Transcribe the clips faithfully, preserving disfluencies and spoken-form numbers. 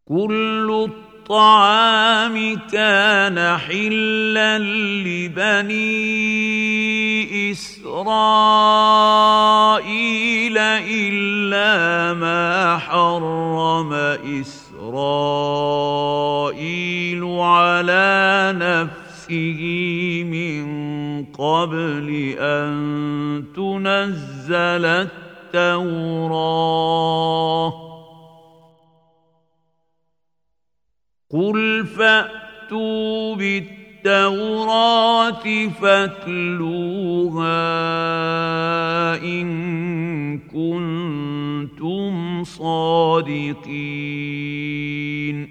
كل الطعام كان حلا لبني إسرائيل إلا ما حرم إسرائيل على نفسه من قبل أن تنزل التوراة قل فأتوا بالتوراة فاتلوها إن كنتم صادقين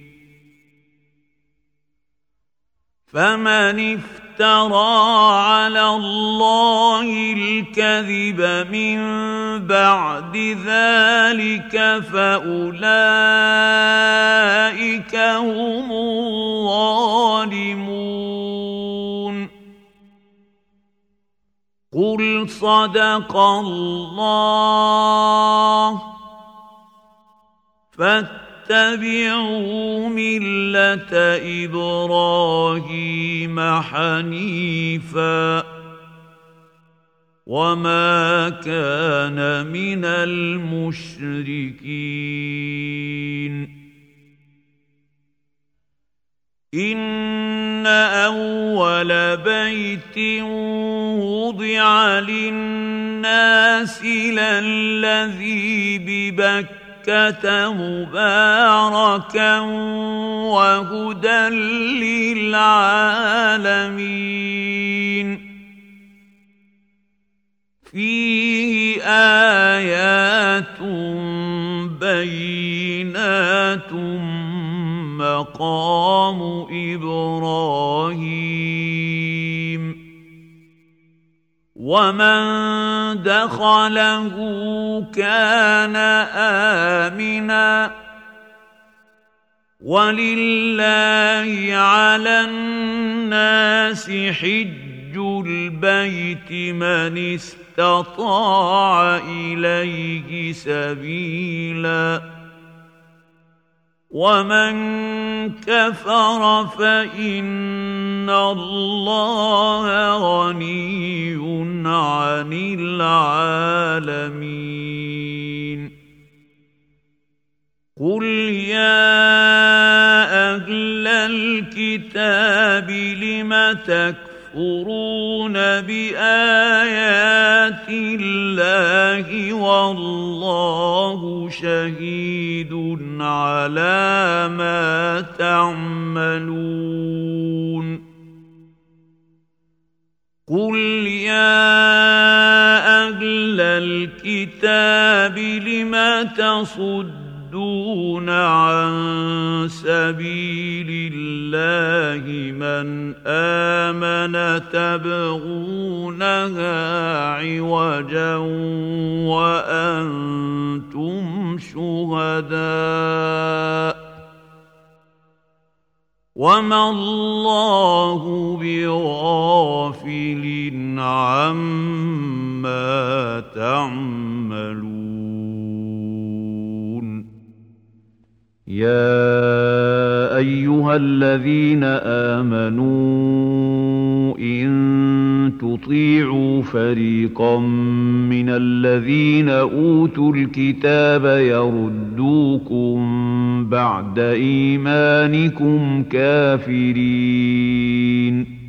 فمن افترى على الله الكذب من بعد ذلك فأولئك هم الظالمون قل صدق الله فاتبعوا ملة إبراهيم حنيفا وما كان من المشركين إن أول بيت وضع للناس للذي ببكة مباركا وهدى للعالمين فيه آيات بينات مقام إبراهيم ومن دخله كان آمنا ولله على الناس حج البيت من استطاع إليه سبيلا ومن كفر فإن الله غني عن العالمين قل يا أهل الكتاب لم تكفرون بآيات الله والله شهيد على ما تعملون قل يا أهل الكتاب لم تصدون عن سبيل الله من آمن تبغونها عوجا وأنتم شهداء وما الله بغافل عما تعملون يا أيها الذين آمنوا إن تطيعوا فريقا من الذين أوتوا الكتاب يردوكم بعد إيمانكم كافرين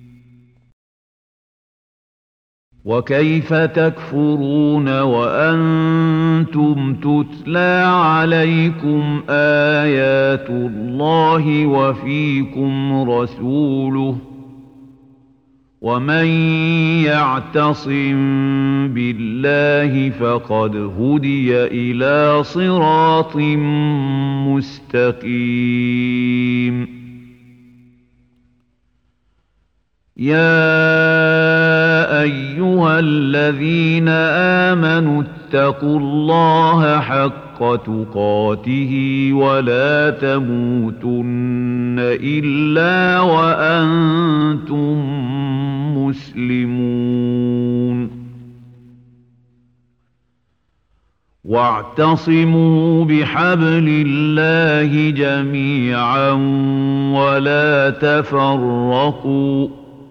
وكيف تكفرون وأنتم تتلى عليكم آيات الله وفيكم رسوله ومن يعتصم بالله فقد هدي إلى صراط مستقيم يا أيها الذين آمنوا اتقوا الله حق تقاته ولا تموتن إلا وأنتم مسلمون واعتصموا بحبل الله جميعا ولا تفرقوا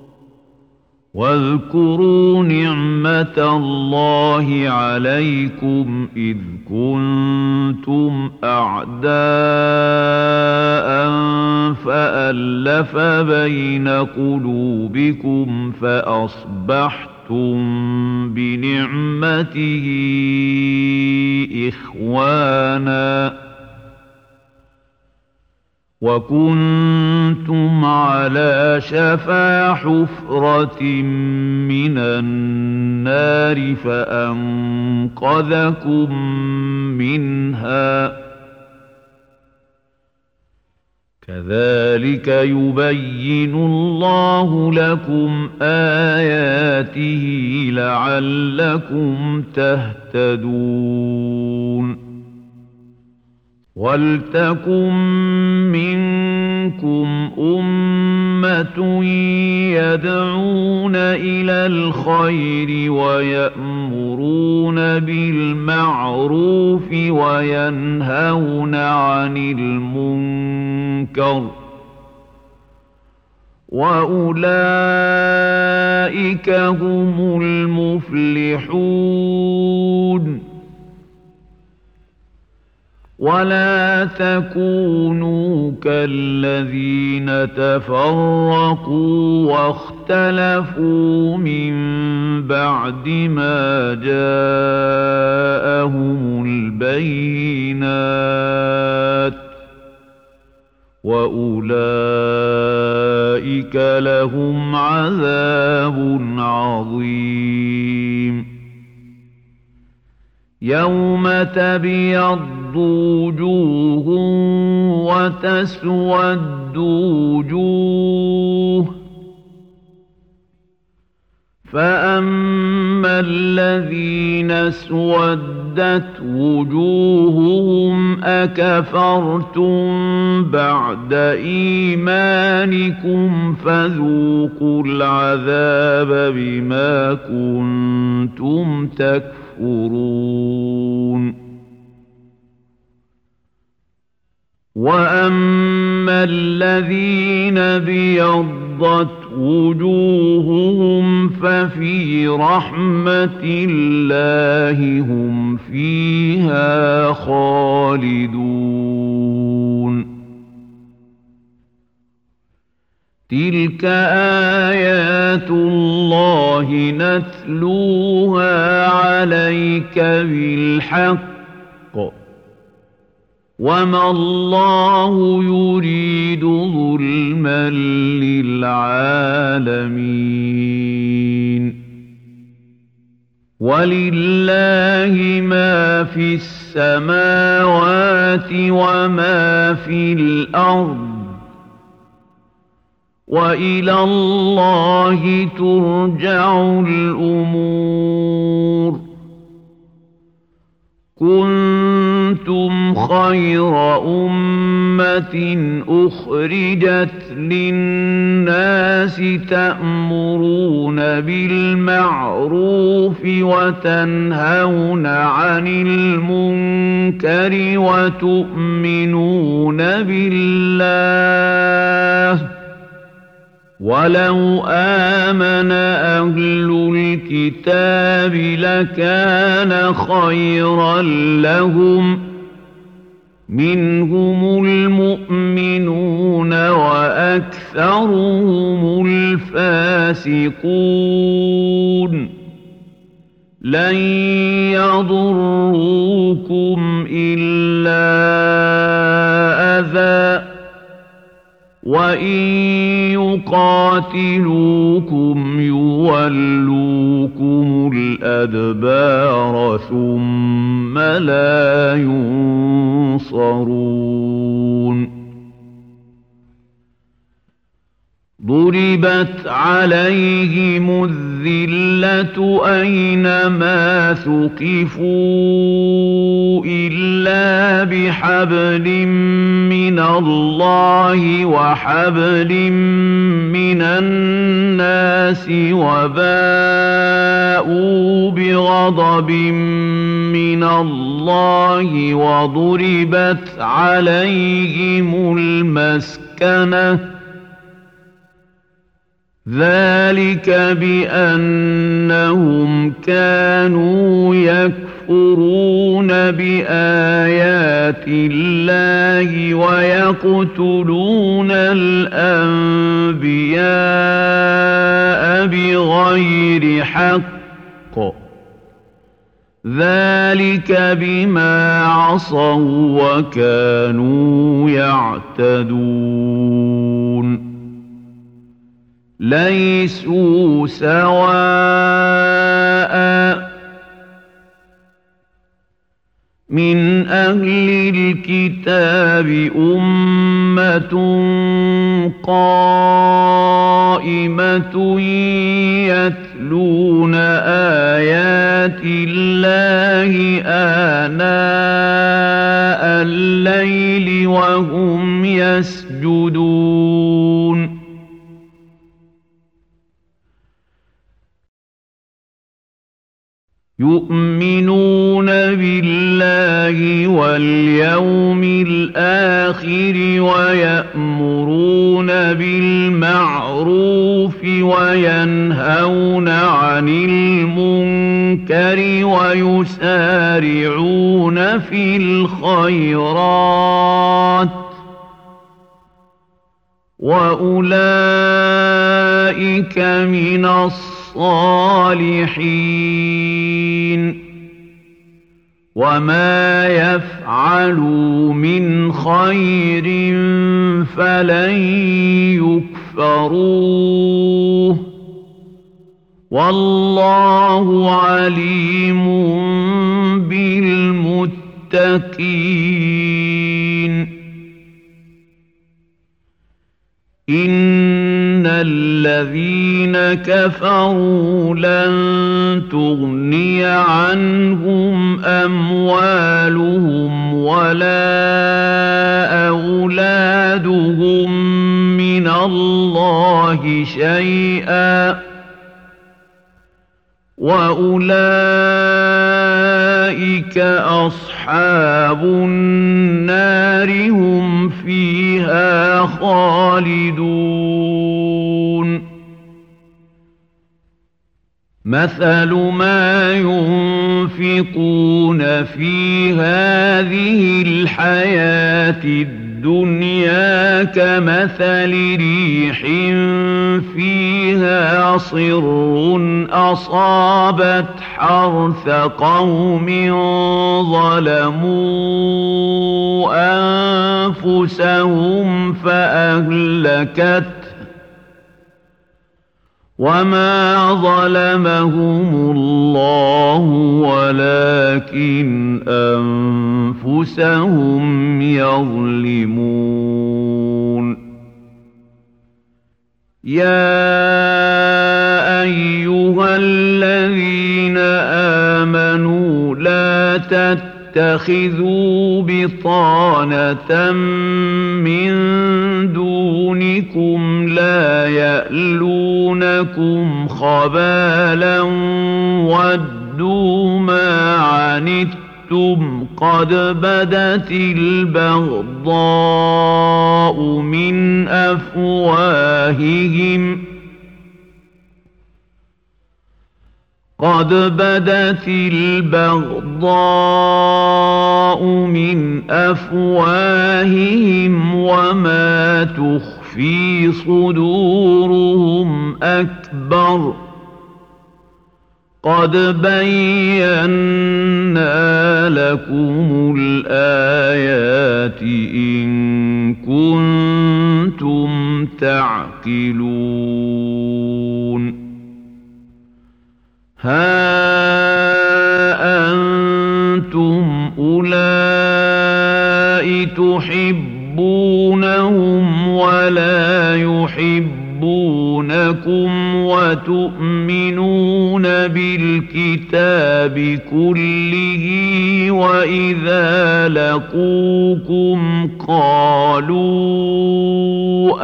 واذكروا نعمة الله عليكم إذ كنتم أعداء فألف بين قلوبكم فأصبحتم بنعمته إخوانا وكنتم على شفا حفرة من النار فأنقذكم منها كذلك يبين الله لكم آياته لعلكم تهتدون ولتكن منكم أمة يدعون إلى الخير ويأمرون بالمعروف وينهون عن المنكر وأولئك هم المفلحون ولا تكونوا كالذين تفرقوا واختلفوا من بعد ما جاءهم البينات وأولئك لهم عذاب عظيم يوم تبيض وجوه وتسود وجوه فأما الذين اسودت وجوههم أكفرتم بعد إيمانكم فذوقوا العذاب بما كنتم تكفرون وأما الذين ابيضت وجوههم ففي رحمة الله هم فيها خالدون تلك آيات الله نتلوها عليك بالحق وما الله يريد ظلما للعالمين ولله ما في السماوات وما في الأرض وإلى الله ترجع الأمور كنتم خير أمة أخرجت للناس تأمرون بالمعروف وتنهون عن المنكر وتؤمنون بالله ولو آمن أهل الكتاب لكان خيرا لهم منهم المؤمنون وأكثرهم الفاسقون لن يضروكم إلا أذى وإن يقاتلوكم يولوكم الأدبار ثم لا ينصرون ضربت عليهم الذلة أينما ثقفوا إلا بحبل من الله وحبل من الناس وباءوا بغضب من الله وضربت عليهم المسكنة ذلك بأنهم كانوا يكفرون بآيات الله ويقتلون الأنبياء بغير حق ذلك بما عصوا وكانوا يعتدون ليسوا سواء من أهل الكتاب أمة قائمة يتلون آيات الله آناء الليل وهم يسجدون يؤمنون بالله واليوم الآخر ويأمرون بالمعروف وينهون عن المنكر ويسارعون في الخيرات وأولئك من الصالحين وما يفعلوا من خير فلن يكفروه والله عليم بالمتقين إن الذين كفروا لن تغني عنهم أموالهم ولا أولادهم من الله شيئا وأولئك أصحاب النار هم فيها خالدون مثل ما ينفقون في هذه الحياة الدنيا كمثل ريح فيها صر أصابت حرث قوم ظلموا أنفسهم فأهلكته وما ظلمهم الله ولكن أنفسهم يظلمون يا أيها الذين آمنوا لا تتخذوا بطانة من دونكم لا يألونكم خبالا ودوا ما عنتم قد بدت البغضاء من أفواههم قد بدت البغضاء من أفواههم وما تخفي صدورهم أكبر قد بينا لكم الآيات إن كنتم تعقلون ها أنتم أولئك تحبونهم ولا يحبونكم يحبونكم وتؤمنون بالكتاب كله وإذا لقوكم قالوا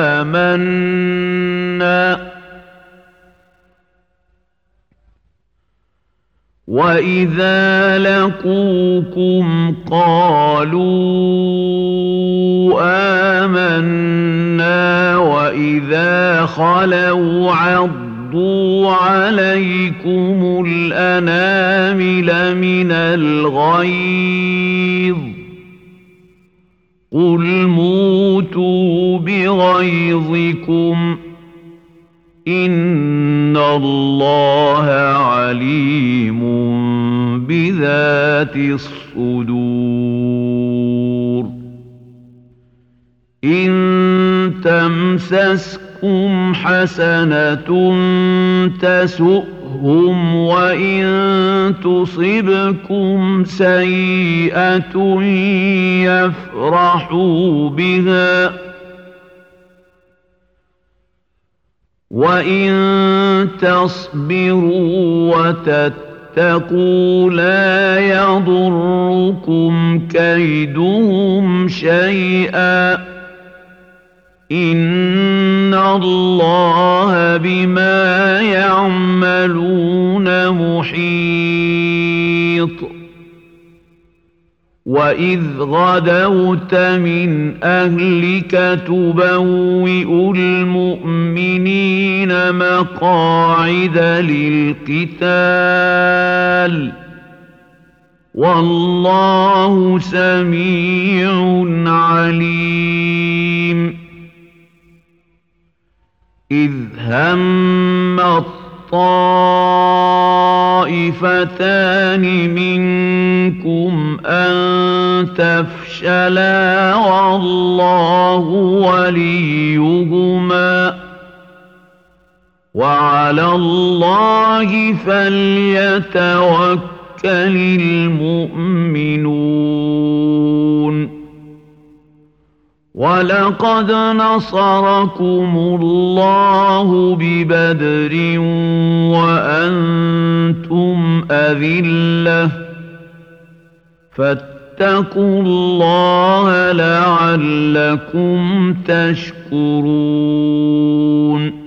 آمنا وَإِذَا لَقُوكُمْ قَالُوا آمَنَّا وَإِذَا خَلَوْا عَضُّوا عَلَيْكُمُ الْأَنَامِلَ مِنَ الْغَيْظِ قُلْ مُوتُوا بِغَيْظِكُمْ إِنَّ اللَّهَ عَلِيمٌ بِذَاتِ الصُّدُورِ إِن تَمْسَسْكُمْ حَسَنَةٌ تَسُؤْهُمْ وَإِن تُصِبْكُمْ سَيِّئَةٌ يَفْرَحُوا بِهَا وَإِن تَصْبِرُوا وَتَتَّقُوا لَا يَضُرُّكُمْ كَيْدُهُمْ شَيْئًا إِنَّ اللَّهَ بِمَا يَعْمَلُونَ مُحِيطٌ وَإِذْ غَدَوْتَ مِنْ أَهْلِكَ تُبَوِّئُ الْمُؤْمِنِينَ مَقَاعِدَ لِلْقِتَالِ وَاللَّهُ سَمِيعٌ عَلِيمٌ إِذْ هَمَّ طائفتان منكم أن تفشلا والله وليهما وعلى الله فليتوكل المؤمنون وَلَقَدْ نَصَرَكُمُ اللَّهُ بِبَدْرٍ وَأَنْتُمْ أَذِلَّةٌ فَاتَّقُوا اللَّهَ لَعَلَّكُمْ تَشْكُرُونَ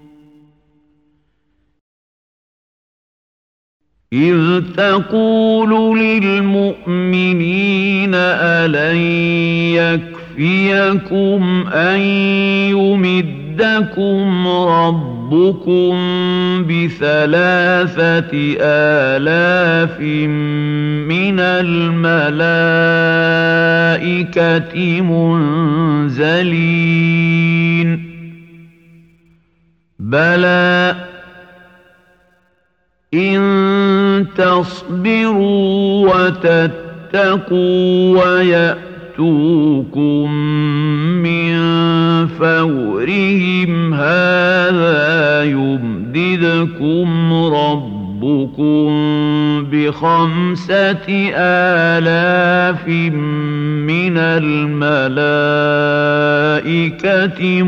إِذْ تَقُولُ لِلْمُؤْمِنِينَ أَلَنْ يَكْفِيَكُمْ أَنْ يُمِدَّكُمْ رَبُّكُمْ بِثَلَاثَةِ آلَافٍ مِنَ الْمَلَائِكَةِ مُنْزَلِينَ بَلَى إِن تَصْبِرُوا وَتَتَّقُوا وَيَأْتُوكُم مِّن فَوْرِهِمْ هَٰذَا يُمْدِدْكُمْ رَبُّكُم بِخَمْسَةِ آلَافٍ مِّنَ الْمَلَائِكَةِ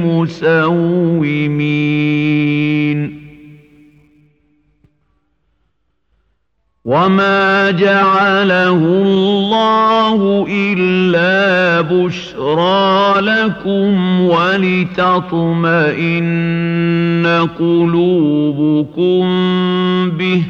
مُسَوِّمِينَ وَمَا جَعَلَهُ اللَّهُ إِلَّا بُشْرَىٰ لَكُمْ وَلِتَطْمَئِنَّ قُلُوبُكُم بِهِ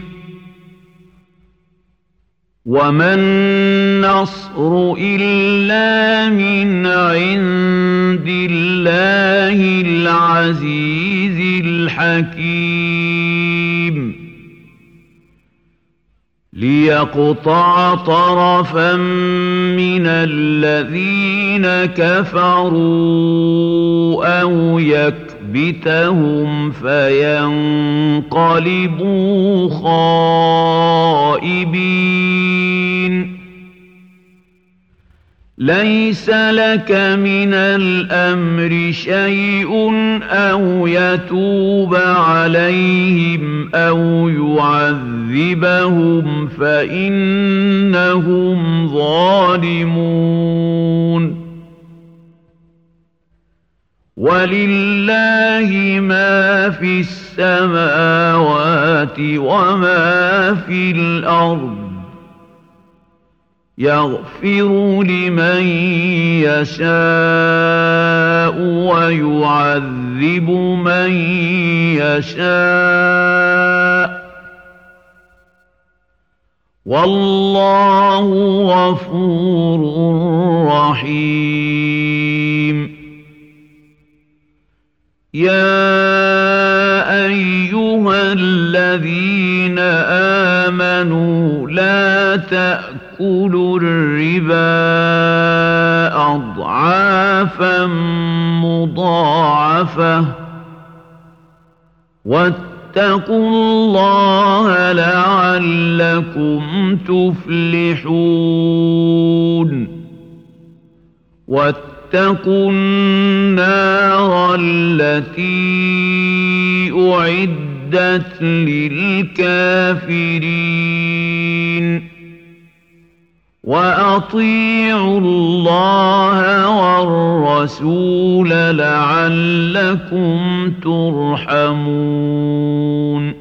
وَمَا النَّصْرُ إِلَّا مِنْ عِندِ اللَّهِ الْعَزِيزِ الْحَكِيمِ لِيَقْطَعَ طَرَفًا مِّنَ الَّذِينَ كَفَرُوا أَوْ يَكْبِتَهُمْ فَيَنقَلِبُوا خَائِبِينَ لَيْسَ لَكَ مِنَ الْأَمْرِ شَيْءٌ أَوْ يَتُوبَ عَلَيْهِمْ أَوْ يُعَذِّبَهُمْ فَإِنَّهُمْ ظَالِمُونَ وَلِلَّهِ مَا فِي السَّمَاوَاتِ وَمَا فِي الْأَرْضِ يَغْفِرُ لِمَن يَشَاءُ وَيُعَذِّبُ مَن يَشَاءُ وَاللَّهُ غَفُورٌ رَّحِيمٌ يَا أَيُّهَا الَّذِينَ آمَنُوا لَا تَأْكُلُوا الرِّبَا أَضْعَافًا مُّضَاعَفَةً وَاتَّقُوا اللَّهَ لَعَلَّكُمْ تُفْلِحُونَ وَاتَّقُوا النَّارَ الَّتِي أُعِدَّتْ لِلْكَافِرِينَ وَأَطِيعُوا اللَّهَ وَالرَّسُولَ لَعَلَّكُمْ تُرْحَمُونَ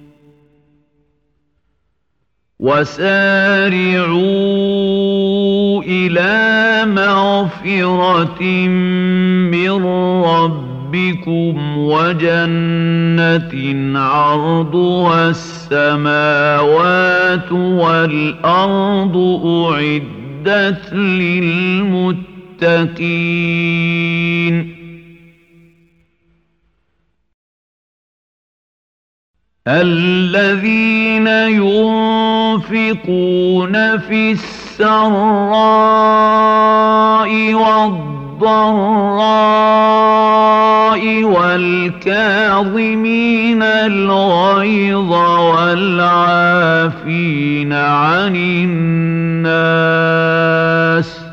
وَسَارِعُوا إِلَىٰ مَغْفِرَةٍ مِّن رَّبِّكُمْ وَجَنَّةٍ عَرْضُهَا السَّمَاوَاتُ وَالْأَرْضُ أُعِدَّتْ لِلْمُتَّقِينَ الَّذِينَ يُنفِقُونَ فِي السَّرَّاءِ وَالضَّرَّاءِ وَالْكَاظِمِينَ الْغَيْظَ وَالْعَافِينَ عَنِ النَّاسِ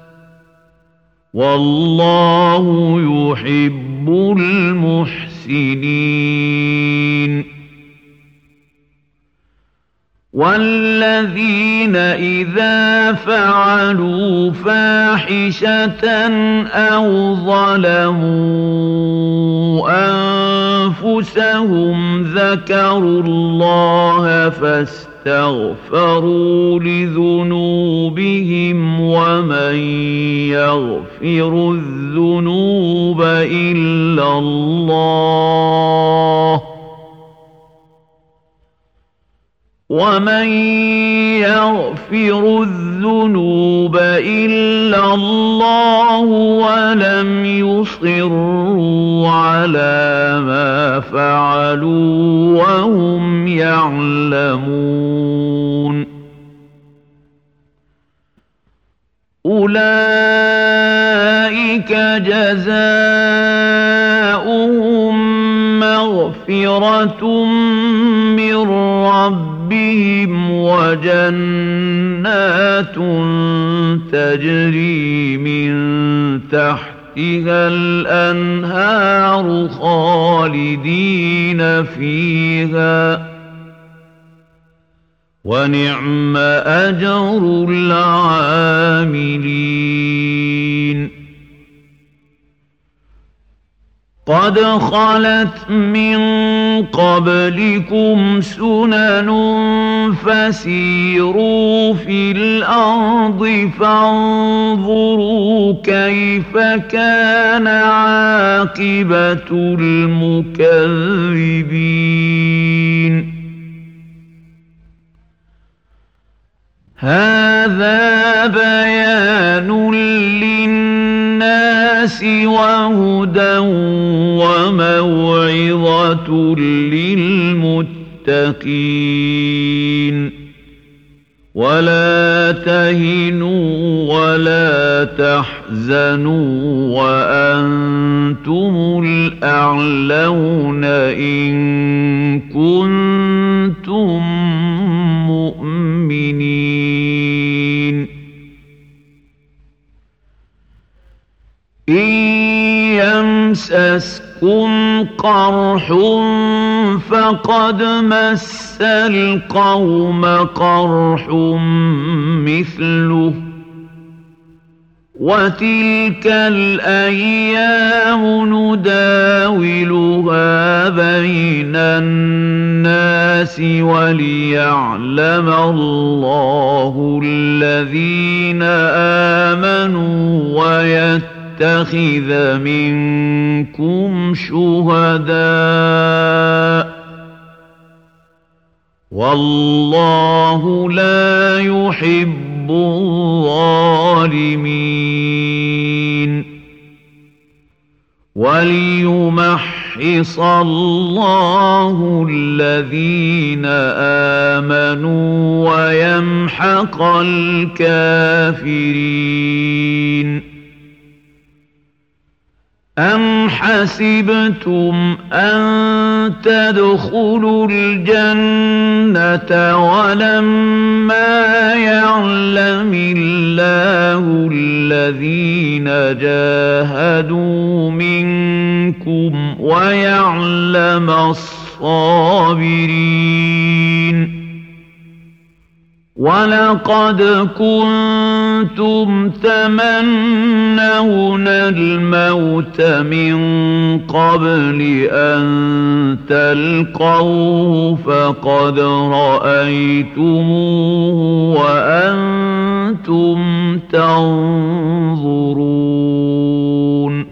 وَاللَّهُ يُحِبُّ الْمُحْسِنِينَ وَالَّذِينَ إِذَا فَعَلُوا فَاحِشَةً أَوْ ظَلَمُوا أَنفُسَهُمْ ذَكَرُوا اللَّهَ فَاسْتَغْفَرُوا لِذُنُوبِهِمْ وَمَن يَغْفِرُ الذُّنُوبَ إِلَّا اللَّهُ وَمَن يَغْفِرُ الذُّنُوبَ إِلَّا اللَّهُ وَلَمْ يُصِرُّوا عَلَىٰ مَا فَعَلُوا وَهُمْ يَعْلَمُونَ أُولَٰئِكَ جَزَاؤُهُم مَّغْفِرَةٌ مِّن رَّبِّهِمْ وَجَنَّاتٌ تَجْرِي مِن تَحْتِهَا الْأَنْهَارُ خَالِدِينَ فِيهَا وَنِعْمَ أَجْرُ الْعَامِلِينَ قَدْ خَلَتْ مِن قَبْلِكُمْ سُنَنٌ فَسِيرُوا فِي الْأَرْضِ فَانظُرُوا كَيْفَ كَانَ عَاقِبَةُ الْمُكَذِّبِينَ هَٰذَا بَيَانٌ لِّلنَّاسِ وَهُدًى وَمَوْعِظَةٌ لِّلْمُتَّقِينَ وَلَا تَهِنُوا وَلَا تَحْزَنُوا وَأَنتُمُ الْأَعْلَوْنَ إِن كُنتُم مُّؤْمِنِينَ إِن يَمْسَسْكُمْ قَرْحٌ فَقَدْ مَسَّ الْقَوْمَ قَرْحٌ مِّثْلُهُ وتلك الأيام نداولها بين الناس وليعلم الله الذين آمنوا ويتخذ منكم شهداء والله لا يحب الظالمين وليمحص الله الذين آمنوا ويمحق الكافرين أم حسبتم أن تدخلوا الجنة ولما يعلم الله الذين جاهدوا منكم ويعلم الصابرين ولقد كنتم تمنون الموت من قبل أن تلقوه فقد رأيتموه وأنتم تنظرون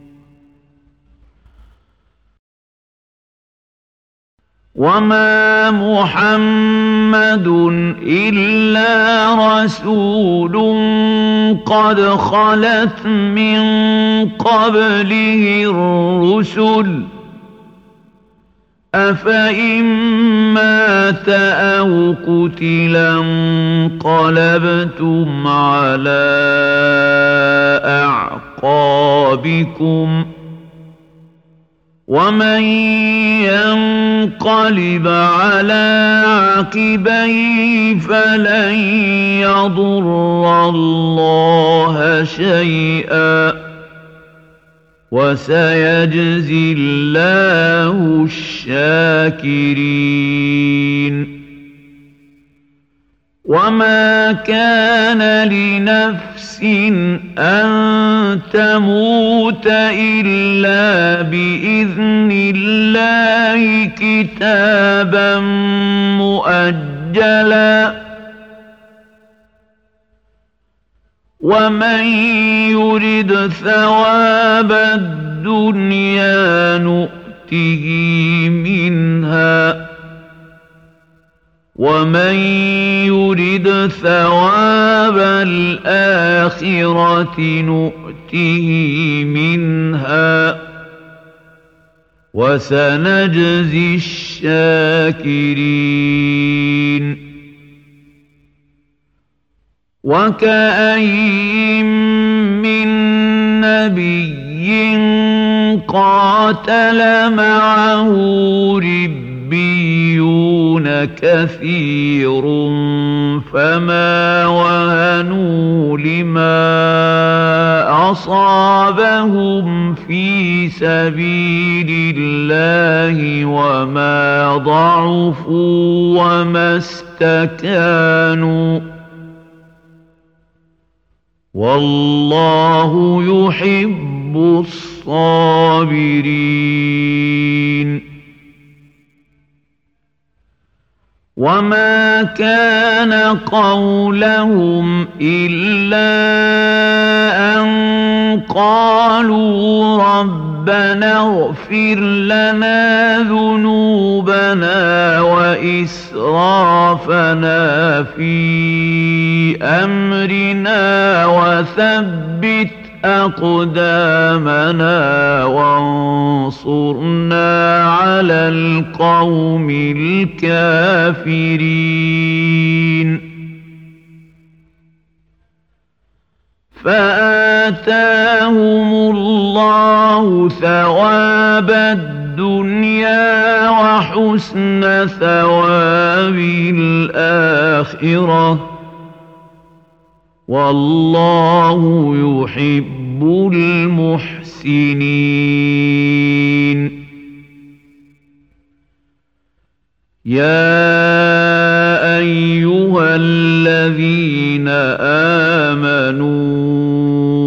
وما محمد إلا رسول قد خلت من قبله الرسل أفإن مات أو قتلا انقلبتم على أعقابكم ومن ينقلب على عقبيه فلن يضر الله شيئا وسيجزي الله الشاكرين وما كان لنفس أن تموت إلا بإذن الله كتابا مؤجلا ومن يرد ثواب الدنيا نؤته منها ومن يرد ثواب الآخرة نؤته منها وسنجزي الشاكرين وكأين من نبي قاتل معه ربيون كثير فما وهنوا لما أصابهم في سبيل الله وما ضعفوا وما استكانوا والله يحب الصابرين وما كان قولهم إلا أن قالوا ربنا اغفر لنا ذنوبنا وإسرافنا في أمرنا وثبت أقدامنا وانصرنا على القوم الكافرين فآتاهم الله ثواب الدنيا وحسن ثواب الآخرة والله يحب المحسنين يا أيها الذين آمنوا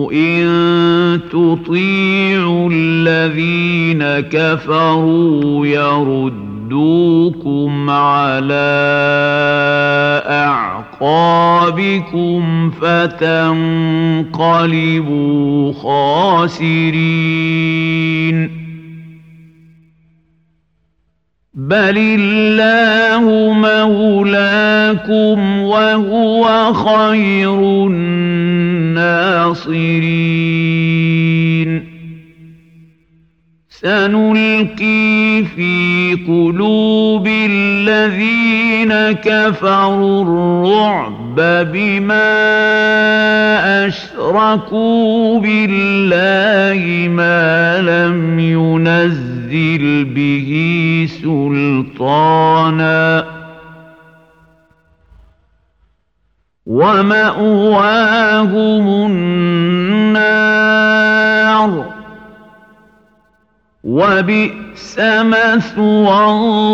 تطيعوا الذين كفروا يردوكم على أعقابكم فتنقلبوا خاسرين بل الله مولاكم وهو خير الناصرين سنلقي في قلوب الذين كفروا الرعب بما أشركوا بالله ما لم ينزل به سلطانا ومأواهم النار وبئس مثوى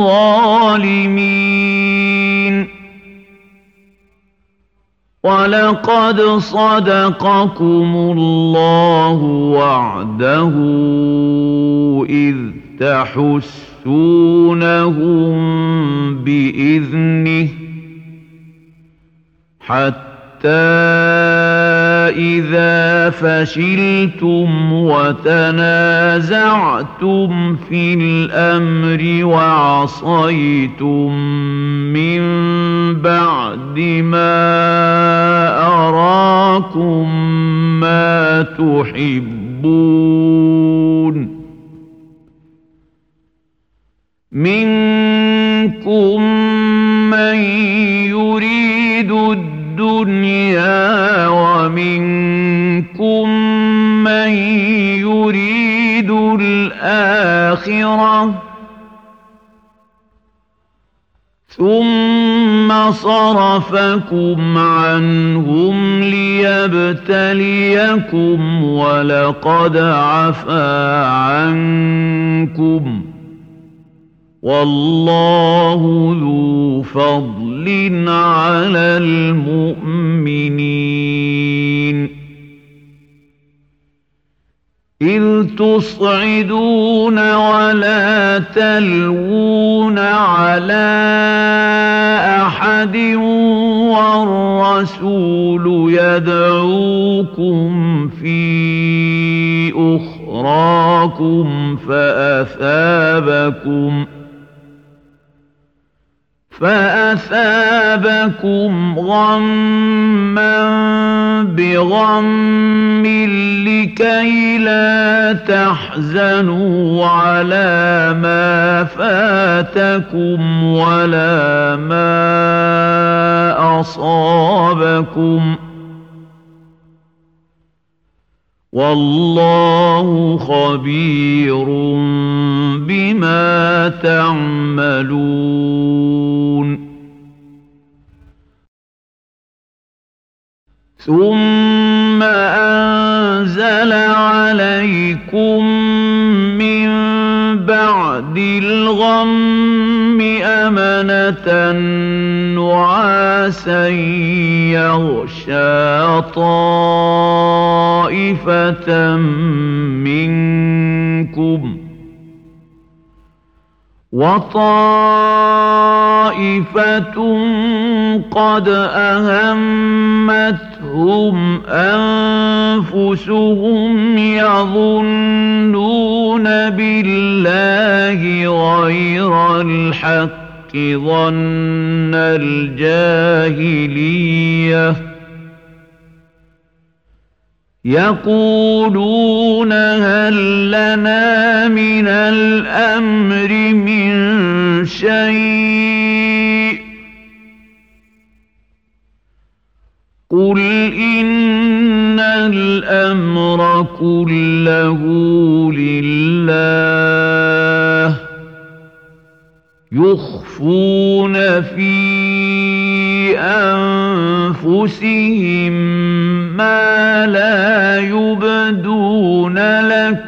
الظالمين ولقد صدقكم الله وعده إذ تحسونهم بإذنه حتى إذا فشلتم وتنازعتم في الأمر وعصيتم من بعد ما أراكم ما تحبون منكم من يريد الدنيا ومنكم من يريد الآخرة ثم صرفكم عنهم ليبتليكم ولقد عفا عنكم والله ذو فضل على المؤمنين إذ تصعدون ولا تلوون على أحد والرسول يدعوكم في أخراكم فأثابكم فأثابكم غما بغم لكي لا تحزنوا على ما فاتكم ولا ما أصابكم والله خبير بما تعملون ثم أنزل عليكم من بعد الغم أمنة نعاسا يغشى طائفة منكم وطائفة قد أهمتهم أنفسهم يظنون بالله غير الحق ظن الجاهلية يقولون هل لنا من الأمر من شيء قل إن الأمر كله لله يخفون في أنفسهم ما لا يبدون لك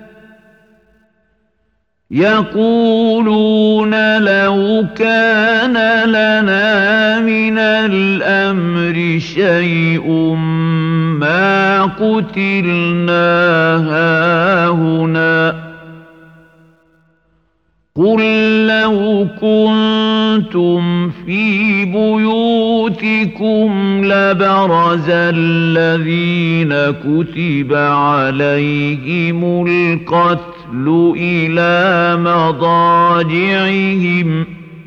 يقولون لو كان لنا من الأمر شيء ما قتلنا هاهنا قل لو كنتم في بيوتكم لبرز الذين كتب عليهم القتل إلى مضاجعهم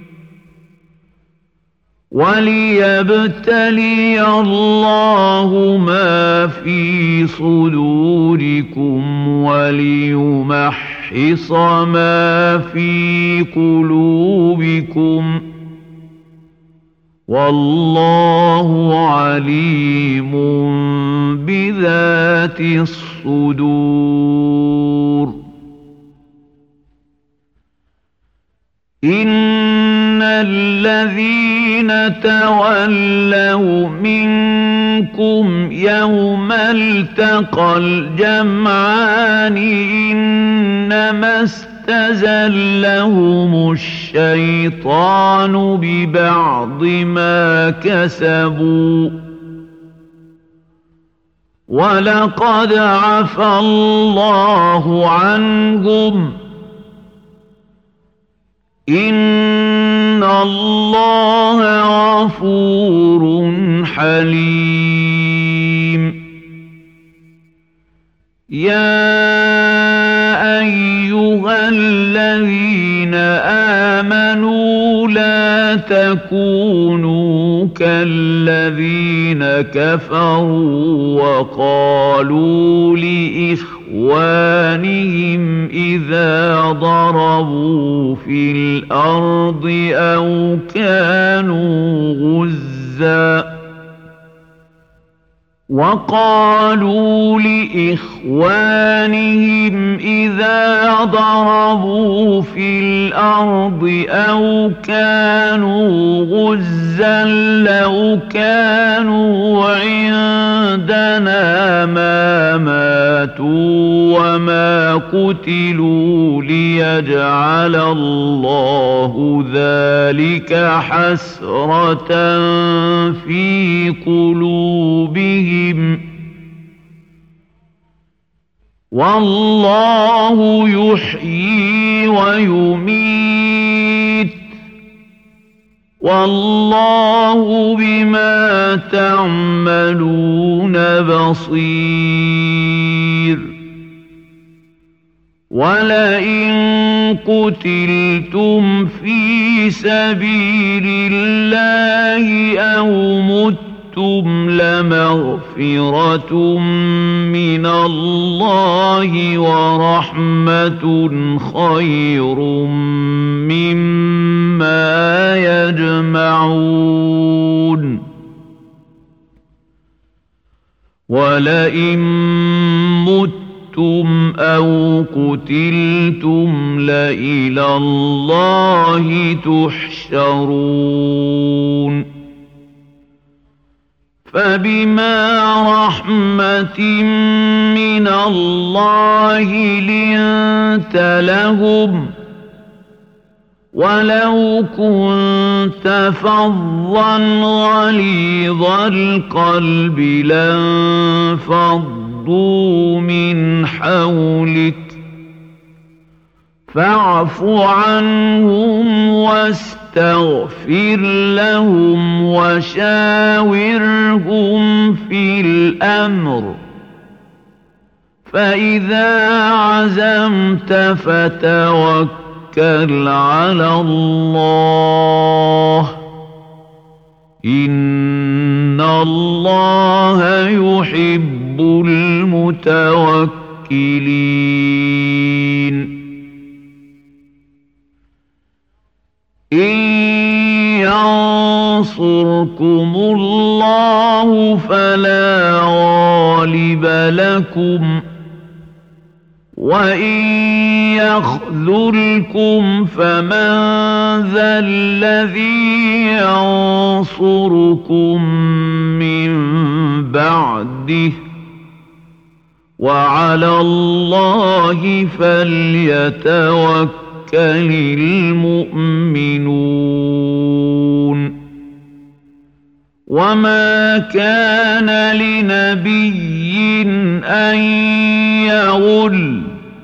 وليبتلي الله ما في صدوركم وليمحص ما في قلوبكم والله عليم بذات الصدور إن الذين تولوا منكم يوم التقى الجمعان إنما استزلهم الشيطان ببعض ما كسبوا ولقد عفى الله عنهم إن الله غفور حليم يا أيها الذين آمنوا لا تكونوا كالذين كفروا وقالوا لإخوانهم إذا ضربوا في الأرض أو كانوا غزاً وقالوا لإخوانهم إذا ضربوا في الأرض أو كانوا غزا لو كانوا عندنا ما ماتوا وما قتلوا ليجعل الله ذلك حسرة في قلوبهم والله يحيي ويميت والله بما تعملون بصير ولئن قتلتم في سبيل الله أو متم لمغفرة من الله ورحمة خير مما يجمعون ولئن متم أو قتلتم لإلى الله تحشرون فبما رحمة من الله لنت لهم ولو كنت فظا غليظ القلب لانفضوا من حولك فاعف عنهم واستغفر لهم وشاورهم في الأمر فإذا عزمت فتوكل على الله إن الله يحب المتوكلين إن ينصركم الله فلا غالب لكم وإن يخذلكم فمن ذا الذي ينصركم من بعده وعلى الله فليتوكل المؤمنون وما كان لنبي أن يغل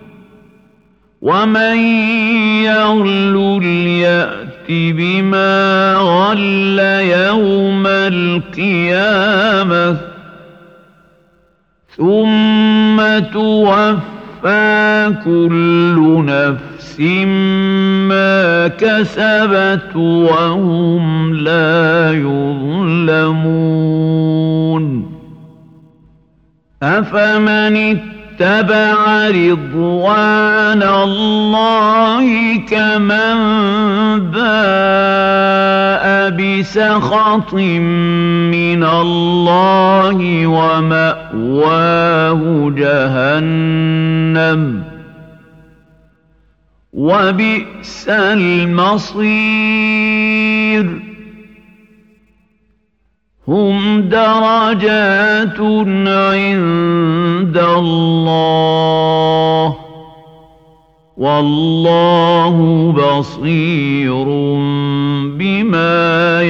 ومن يغلل يأت بما غل يوم القيامة ثم توفى كل نفس ما كسبت وهم لا يظلمون أفمن اتبع رضوان الله كمن باء بسخط من الله ومأواه جهنم وبئس المصير هم درجات عند الله والله بصير بما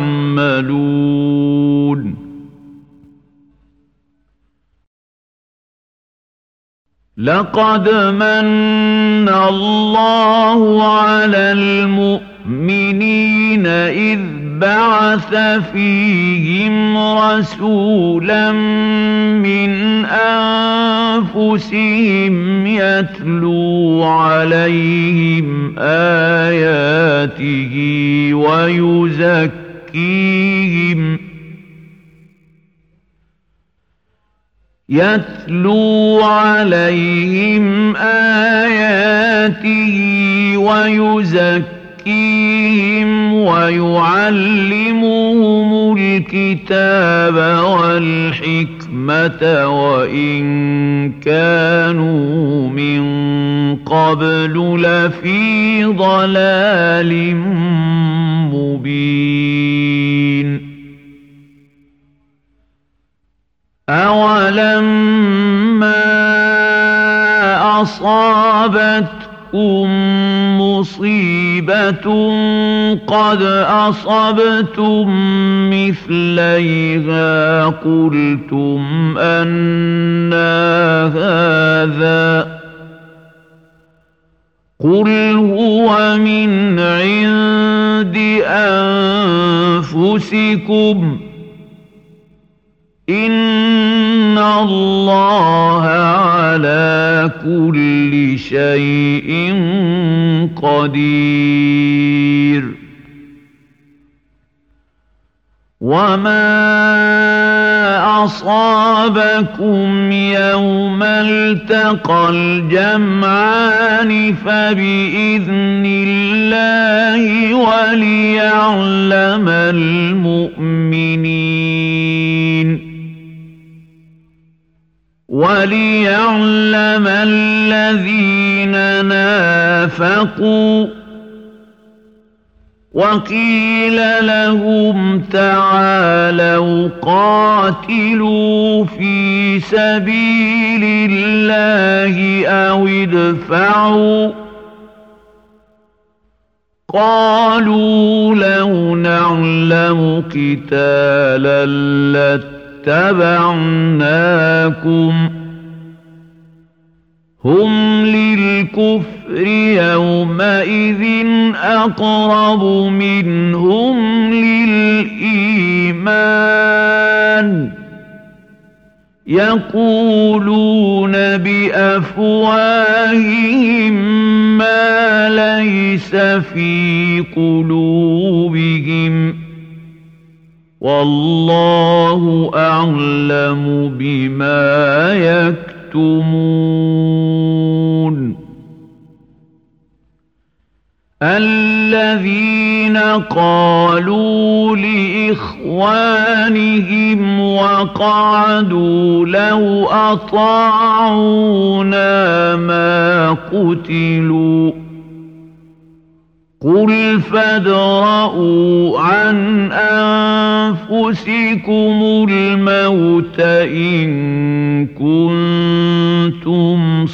يعملون لقد من الله على المؤمنين إذ بعث فيهم رسولا من أنفسهم يتلو عليهم آياته ويزكيهم يتلو عليهم آياته ويزكيهم ويعلمهم الكتاب والحكمة وإن كانوا من قبل لفي ضلال مبين أولما أصابتكم مصيبة قد أصبتم مثليها قلتم أنى هذا قل هو من عند أنفسكم إن الله على كل شيء قدير وما أصابكم يوم التقى الجمعان فبإذن الله وليعلم المؤمنين وليعلم الذين نافقوا وقيل لهم تعالوا قاتلوا في سبيل الله أو ادفعوا قالوا لو نعلم قتالا لاتبعناكم هم للكفر يومئذ أقرب منهم للإيمان يقولون بأفواههم ما ليس في قلوبهم والله أعلم بما يكتمون الذين قالوا لإخوانهم وقعدوا لو أطاعونا ما قتلوا قل فادرءوا عن أنفسكم الموت إن كنتم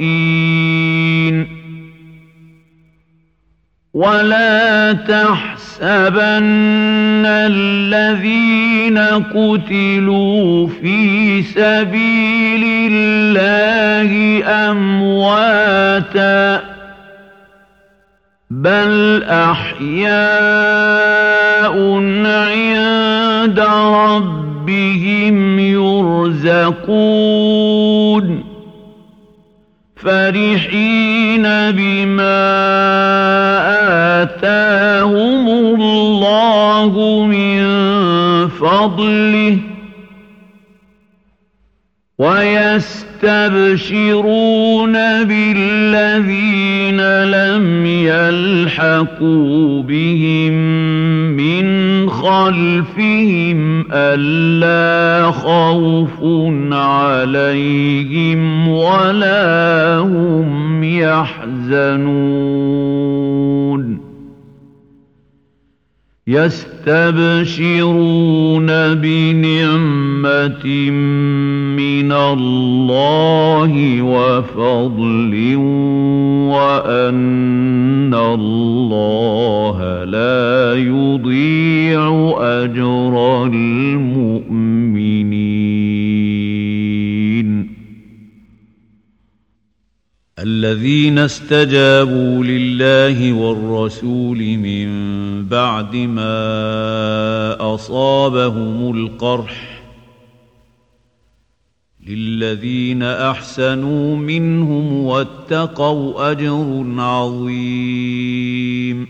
صادقين ولا تحسبوا الذين قتلوا في سبيل الله أمواتا بل أحياء عند ربهم يرزقون فرحين بما آتاهم الله من فضله ويستبشرون بالذين لم يلحقوا بهم من خلفهم ألا خوف عليهم ولا هم يحزنون يستبشرون بنعمة من الله وفضل وأن الله لا يضيع أجر المؤمنين الذين استجابوا لله والرسول من بعد ما أصابهم القرح للذين أحسنوا منهم واتقوا أجر عظيم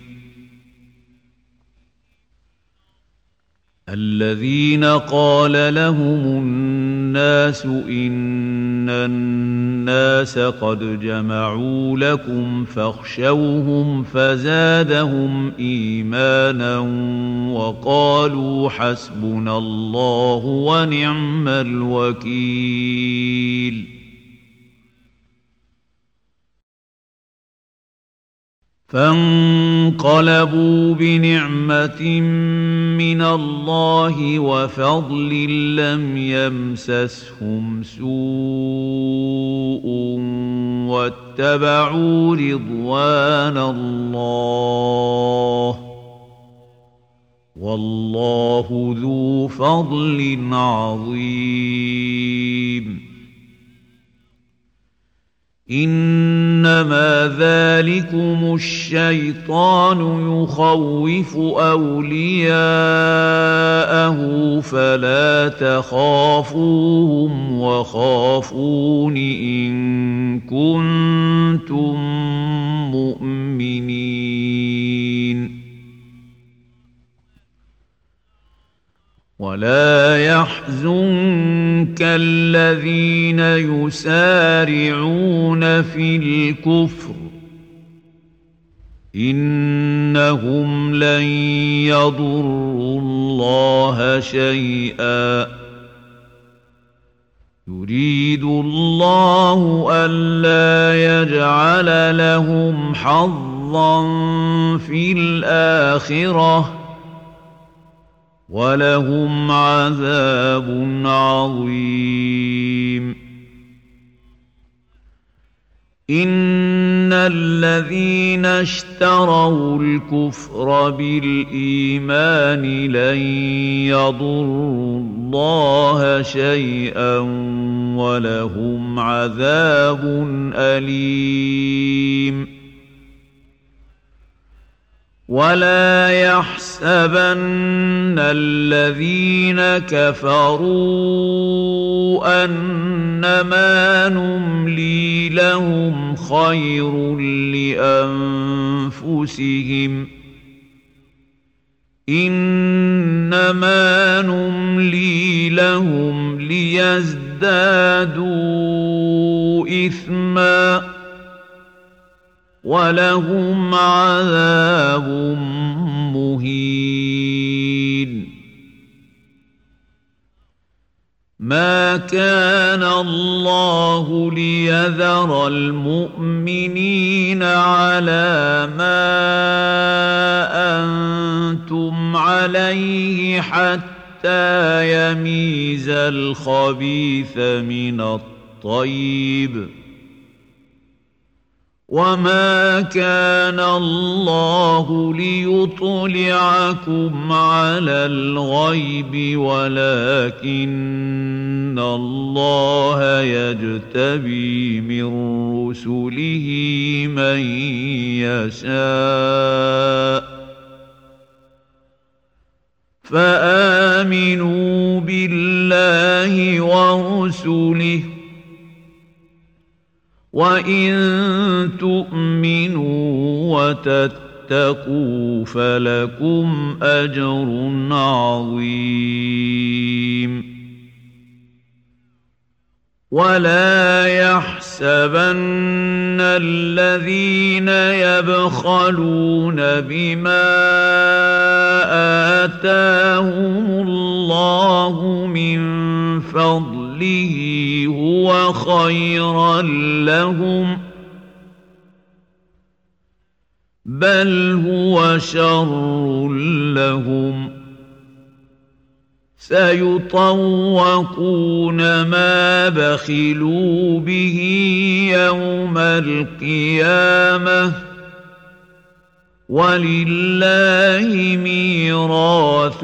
الذين قال لهم الناس إن الناس قد جمعوا لكم فاخشوهم فزادهم إيمانا وقالوا حسبنا الله ونعم الوكيل فانقلبوا بنعمة من الله وفضل لم يمسسهم سوء واتبعوا رضوان الله والله ذو فضل عظيم إنما ذلكم الشيطان يخوف أولياءه فلا تخافوهم وخافون إن كنتم مؤمنين ولا يحزنك الذين يسارعون في الكفر إنهم لن يضروا الله شيئا يريد الله ألا يجعل لهم حظا في الآخرة ولهم عذاب عظيم إن الذين اشتروا الكفر بالإيمان لن يضروا الله شيئا ولهم عذاب أليم ولا يحسبن الذين كفروا أنما نملي لهم خير لأنفسهم إنما نملي لهم ليزدادوا إثماً ولهم عذاب مهين ما كان الله ليذر المؤمنين على ما أنتم عليه حتى يميز الخبيث من الطيب وما كان الله ليطلعكم على الغيب ولكن الله يجتبي من رسله من يشاء فآمنوا بالله ورسله وإن تؤمنوا وتتقوا فلكم أجر عظيم ولا يحسبن الذين يبخلون بما آتاهم الله من فضله هو خيرا لهم بل هو شر لهم سيطوقون ما بخلوا به يوم القيامة ولله ميراث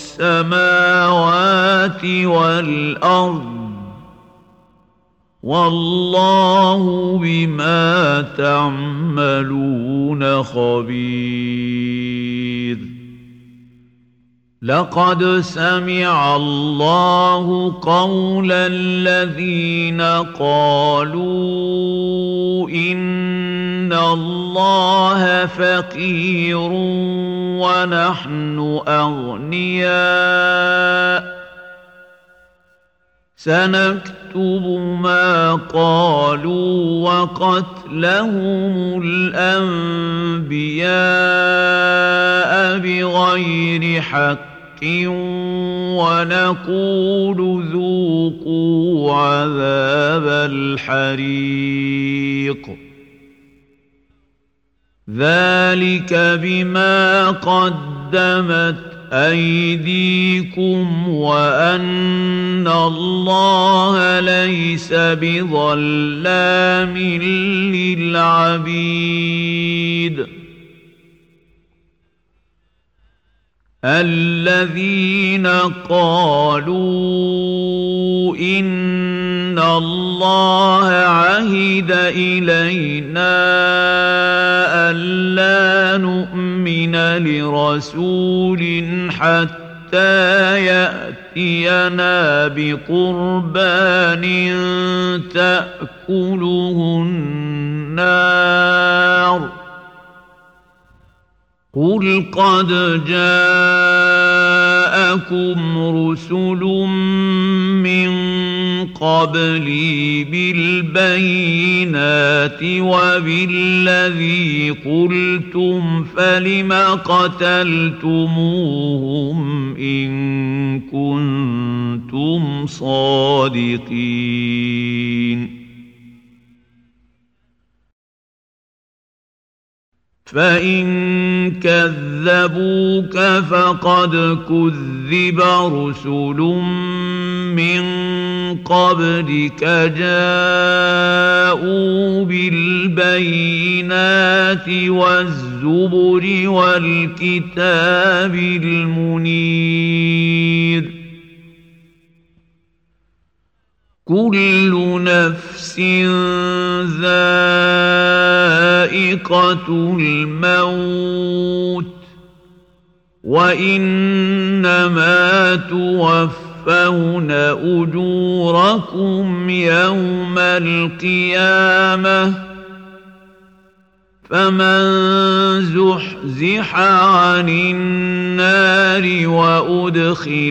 السماوات والأرض والله بما تعملون خبير لقد سمع الله قول الذين قالوا إن الله فقير ونحن أغنياء سنكتب ما قالوا وقتلهم الأنبياء بغير حق ونقول ذوقوا عذاب الحريق ذلك بما قدمت أيديكم وأن الله ليس بظلام للعبيد الذين قالوا إن الله عهد إلينا ألا نؤمن لرسول حتى يأتينا بقربان تأكله النار قل قد جاءكم رسل من قبلي بالبينات وبالذي قلتم فلم قتلتموهم إن كنتم صادقين فإن كذبوك فقد كذب رسل من قبلك جاءوا بالبينات والزبر والكتاب المنير كل نفس ذائقة الموت وإنما توفون أجوركم يوم القيامة فمن زحزح عن النار وأدخل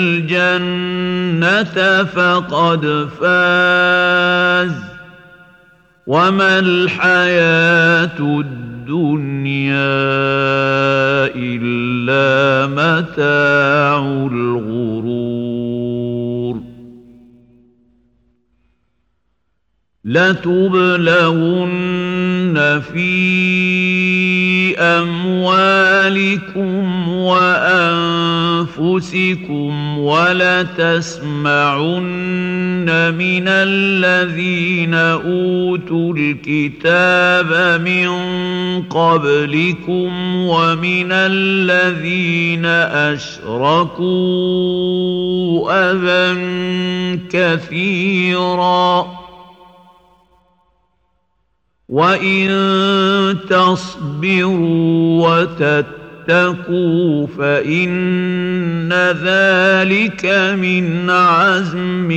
الجنة فقد فاز وما الحياة الدنيا إلا متاع الغرور لتبلغن في أموالكم وأنفسكم أنفسكم ولتسمعن من الذين أوتوا الكتاب من قبلكم ومن الذين أشركوا أذى كثيرا وإن تصبروا وتتقوا فإن ذلك من عزم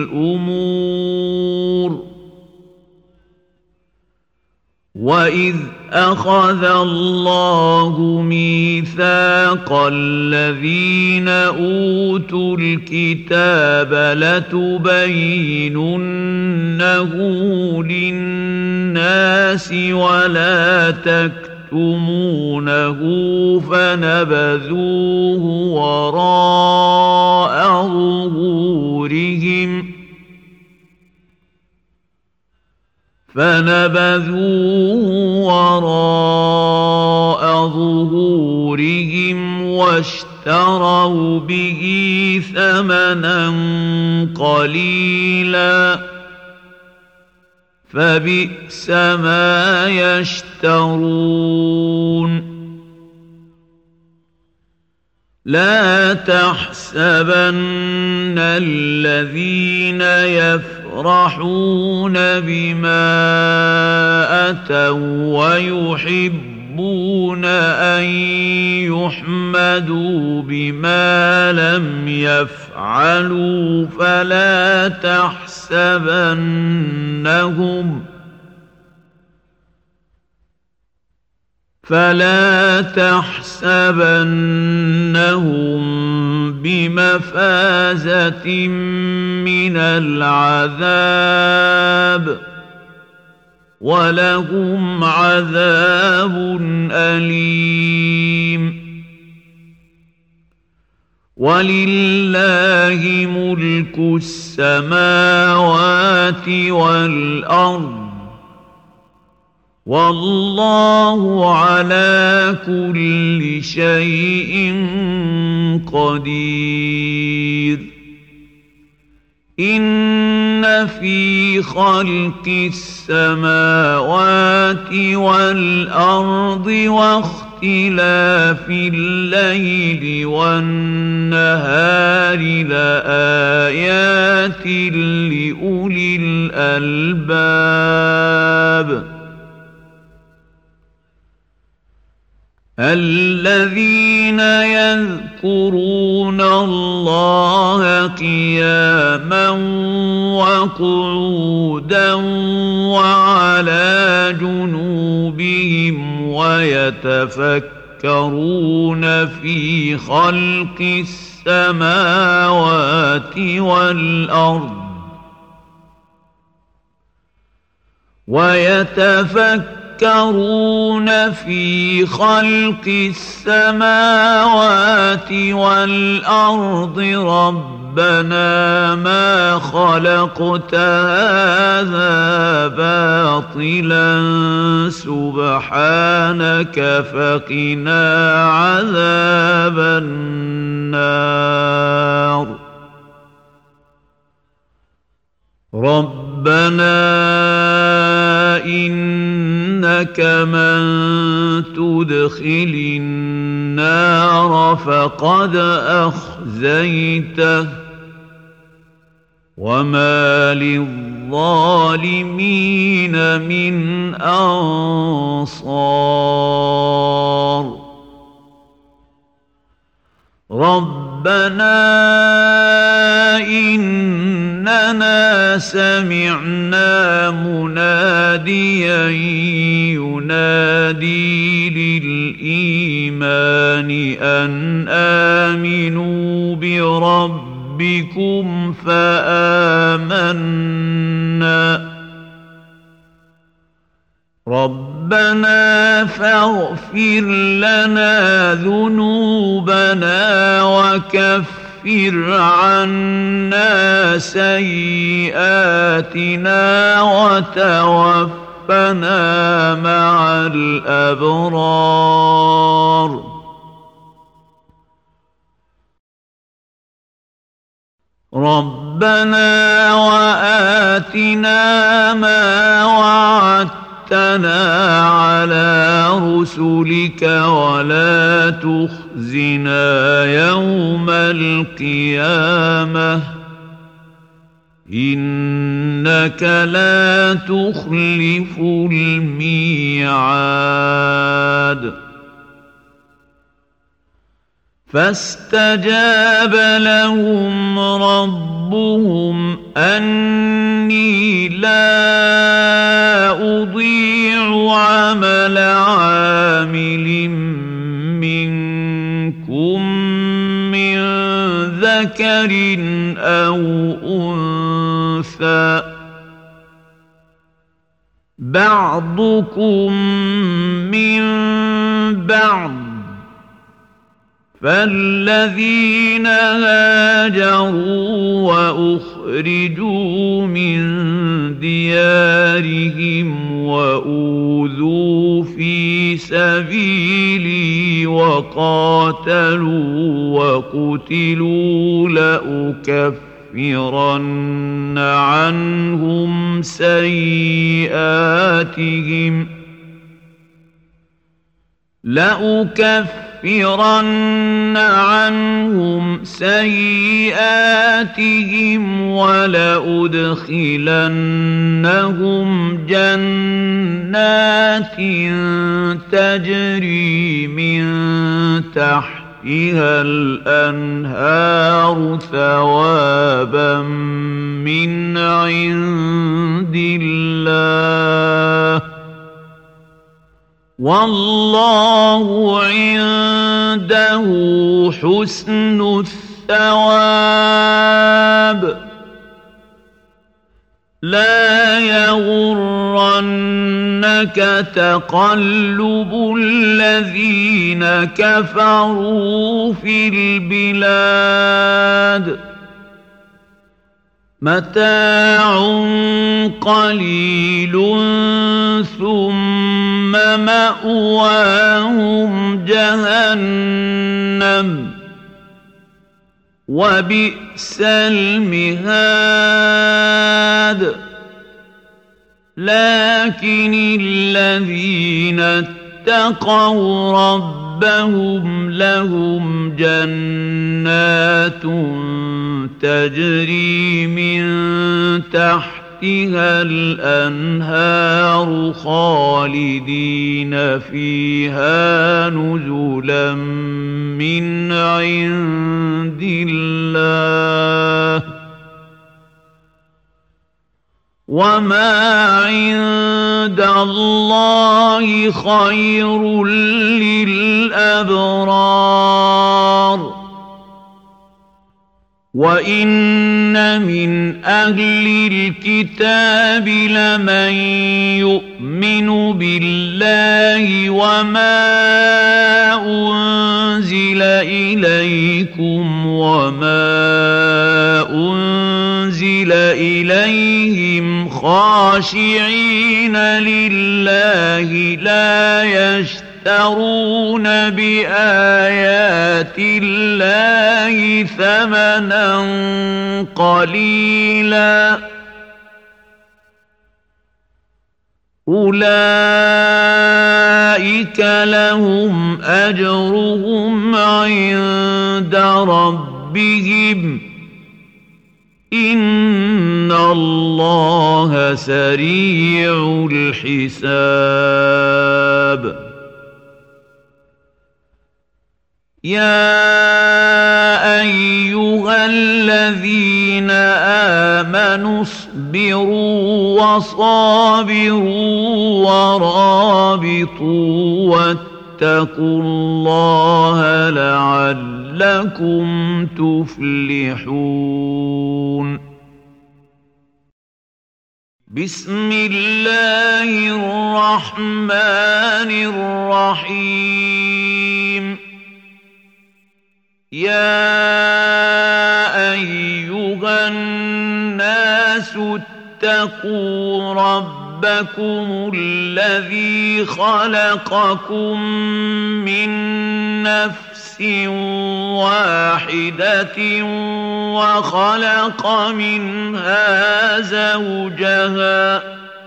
الأمور وإذ أخذ الله ميثاق الذين أوتوا الكتاب لتبيننه للناس ولا تكتمونه فنبذوه وراء ظهورهم فنبذوه وراء ظهورهم واشتروا به ثمنا قليلا فبئس ما يشترون لا تحسبن الذين يفرحون بما أتوا ويحبون أن يحمدوا بما لم يفعلوا فلا تحسبنهم فلا تحسبنهم بمفازة من العذاب ولهم عذاب أليم ولله ملك السماوات والأرض والله على كل شيء قدير إن في خلق السماوات والأرض واختلاف الليل والنهار لآيات لأولي الألباب الذين يذكرون الله قياما وقعودا وعلى جنوبهم ويتفكرون في خلق السماوات والأرض ويتفكرون يتفكرون في خلق السماوات والأرض ربنا ما خلقت هذا باطلا سبحانك فقنا عذاب النار ربنا إنك من تدخل النار فقد أخزيته وما للظالمين من أنصار ربنا إننا سمعنا مناديا ينادي للإيمان أن آمنوا بربكم فآمنا ربنا فاغفر لنا ذنوبنا وكفر عنا سيئاتنا وتوفنا مع الأبرار ربنا وآتنا ما وعدتنا على رسلك ولا تخزنا يوم القيامة إنك لا تخلف الميعاد فاستجاب لهم ربهم أني لا أضيع عمل عامل منكم من ذكر أو أنثى بعضكم من بعض فالذين هاجروا وأخرجوا من ديارهم وأوذوا في سبيلي وقاتلوا وقتلوا لأكفرن عنهم سيئاتهم لأكفرن عنهم سيئاتهم ولأدخلنهم جنات تجري من تحتها الأنهار ثوابا من عند الله والله عنده حسن الثواب لا يغرنك تقلب الذين كفروا في البلاد متاع قليل ثم مأواهم جهنم وبئس المهاد لكن الذين اتقوا ربهم لهم جنات تجري من تحتها الأنهار خالدين فيها نزلا من عند الله وما عند الله خير للأبرار وإن من أهل الكتاب لمن يؤمن بالله وما أنزل إليكم وما أنزل إليهم خاشعين لله لا يشترون بآيات الله ثمنا قليلا أولئك لهم أجرهم عند ربهم إن الله سريع الحساب يا أيها الذين آمنوا اصبروا وصابروا ورابطوا واتقوا الله لعلكم تفلحون بسم الله الرحمن الرحيم يا أيها الناس اتقوا ربكم رَبَّكُمُ الَّذِي خَلَقَكُم مِّن نَّفْسٍ وَاحِدَةٍ وَخَلَقَ مِنْهَا زَوْجَهَا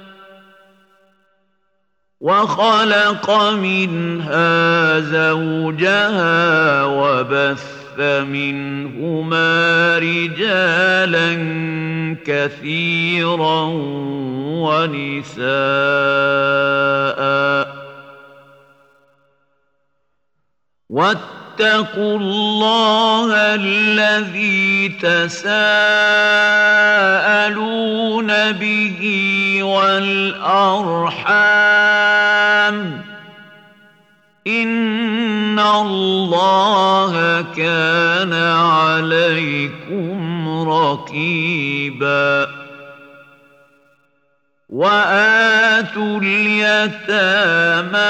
وَخَلَقَ مِنْهَا زَوْجَهَا وَبَثَّ منهما رجالا كثيرا ونساء واتقوا الله الذي تساءلون به والأرحام إن الله كان عليكم رقيبا وآتوا اليتامى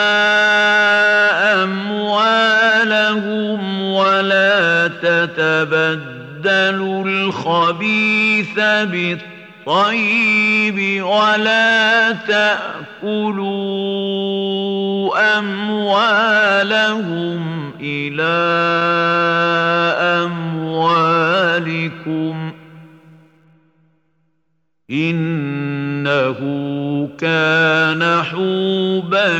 أموالهم ولا تتبدلوا الخبيث بالطيب ولا تأكلوا أموالهم إلى أموالكم إنه كان حوبا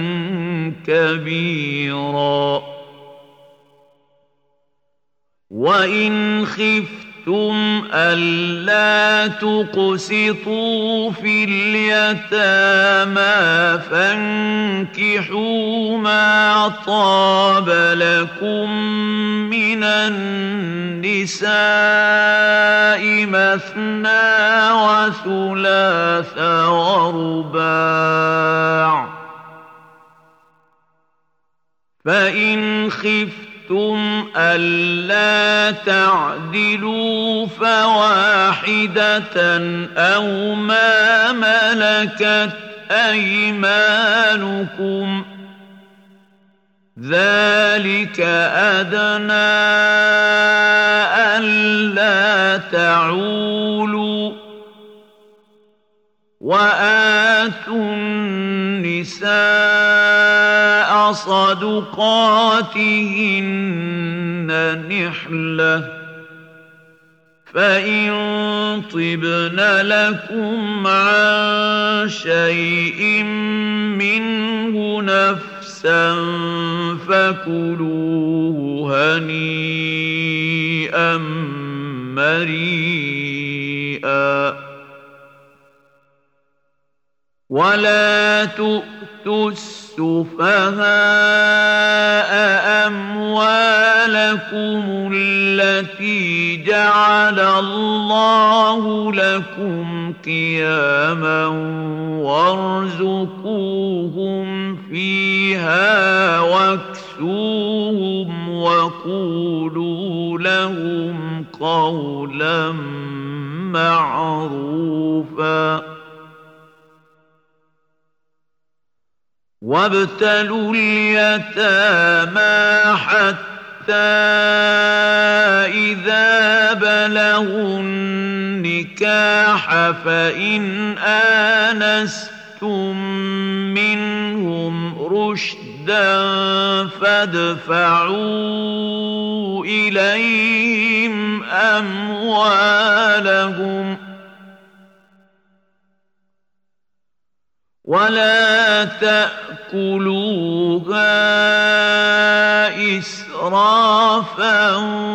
كبيرا وإن خفتم ألا تقسطوا في اليتامى فانكحوا ما طاب لكم من النساء مثنى وثلاث ورباع فإن خفتم ألا تعدلوا فواحدة أو ما ملكت أيمانكم ذلك أدنى ألا تعولوا وآتوا النساء صدقاتهن نحلة فإن طبن لكم عن شيء منه نفسا فكلوه هنيئا مريئا ولا تؤتوا السفهاء أموالكم التي جعل الله لكم قياما وارزقوهم فيها واكسوهم وقولوا لهم قولا معروفا وابتلوا اليتامى حتى إذا بلغوا النكاح فإن آنستم منهم رشدا فادفعوا إليهم أموالهم ولا تأكلوها إسرافا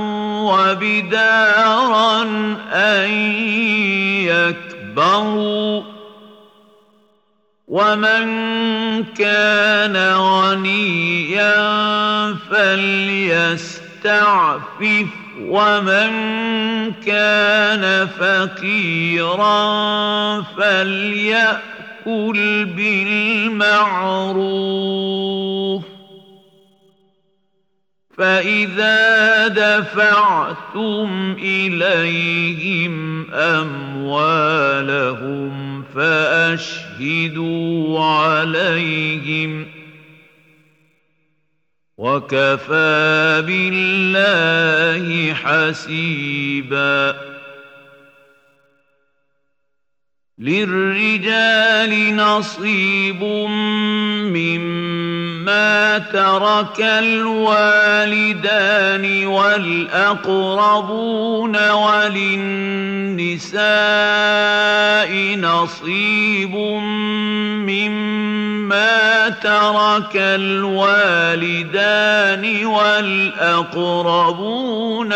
وبدارا أن يكبروا ومن كان غنيا فليستعفف ومن كان فقيرا فليأكل كل بالمعروف فإذا دفعتم إليهم أموالهم فأشهدوا عليهم وكفى بالله حسيبا للرجال نصيب مما ترك الوالدان والأقربون وللنساء نصيب مما ترك الوالدان والأقربون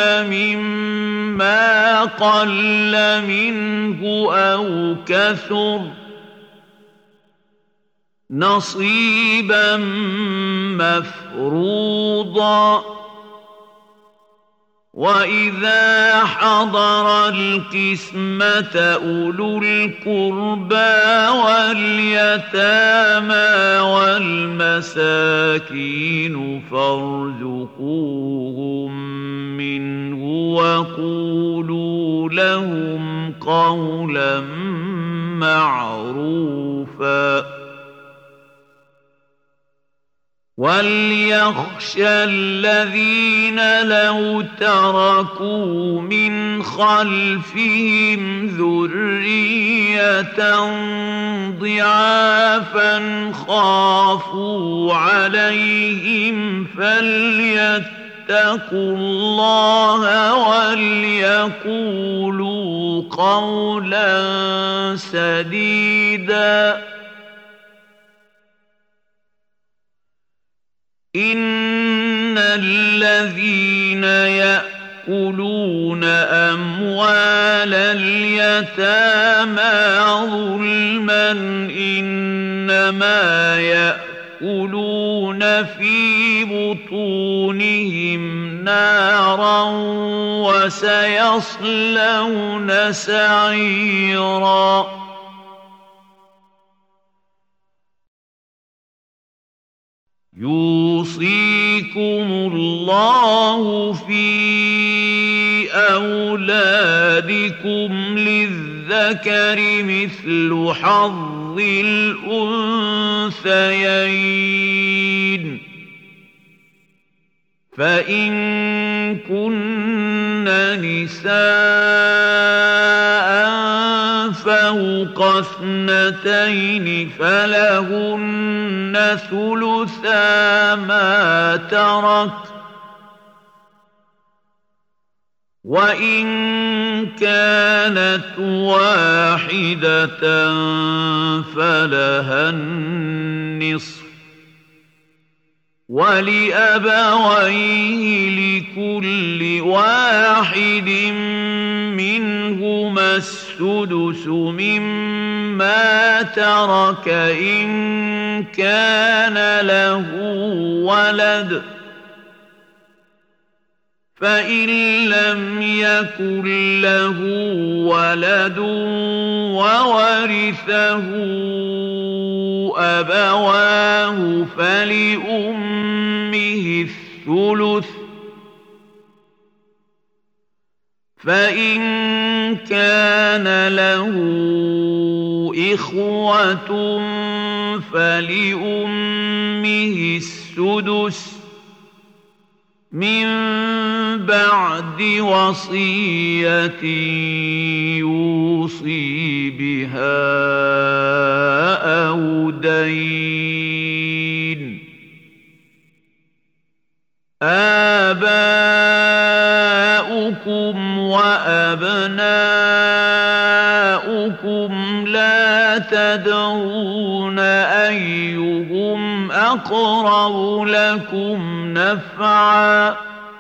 مما قل منه أو كثر نصيبا مفروضا وإذا حضر القسمة أولو القربى واليتامى والمساكين فارزقوهم منه وقولوا لهم قولا معروفا وليخشى الذين لو تركوا من خلفهم ذرية ضعافا خافوا عليهم فليتقوا الله وليقولوا قولا سديدا إن الذين يأكلون أموال اليتامى ظلما إنما يأكلون في بطونهم نارا وسيصلون سعيرا يوصيكم الله في أولادكم للذكر مثل حظ الأنثيين فإن كن نساء فوق اثنتين فلهن ثلثا ما ترك وإن كانت واحدة فلها النصف ولأبويه لكل واحد منهما السدس مما ترك إن كان له ولد فإن لم يكن له ولد وورثه أبواه فلأمه الثلث فإن كان له إخوة فلأمه السدس من بعد وصية يوصي بها أو دين آباؤكم وأبناؤكم لا تدرون أيهم أقرب لكم نفعا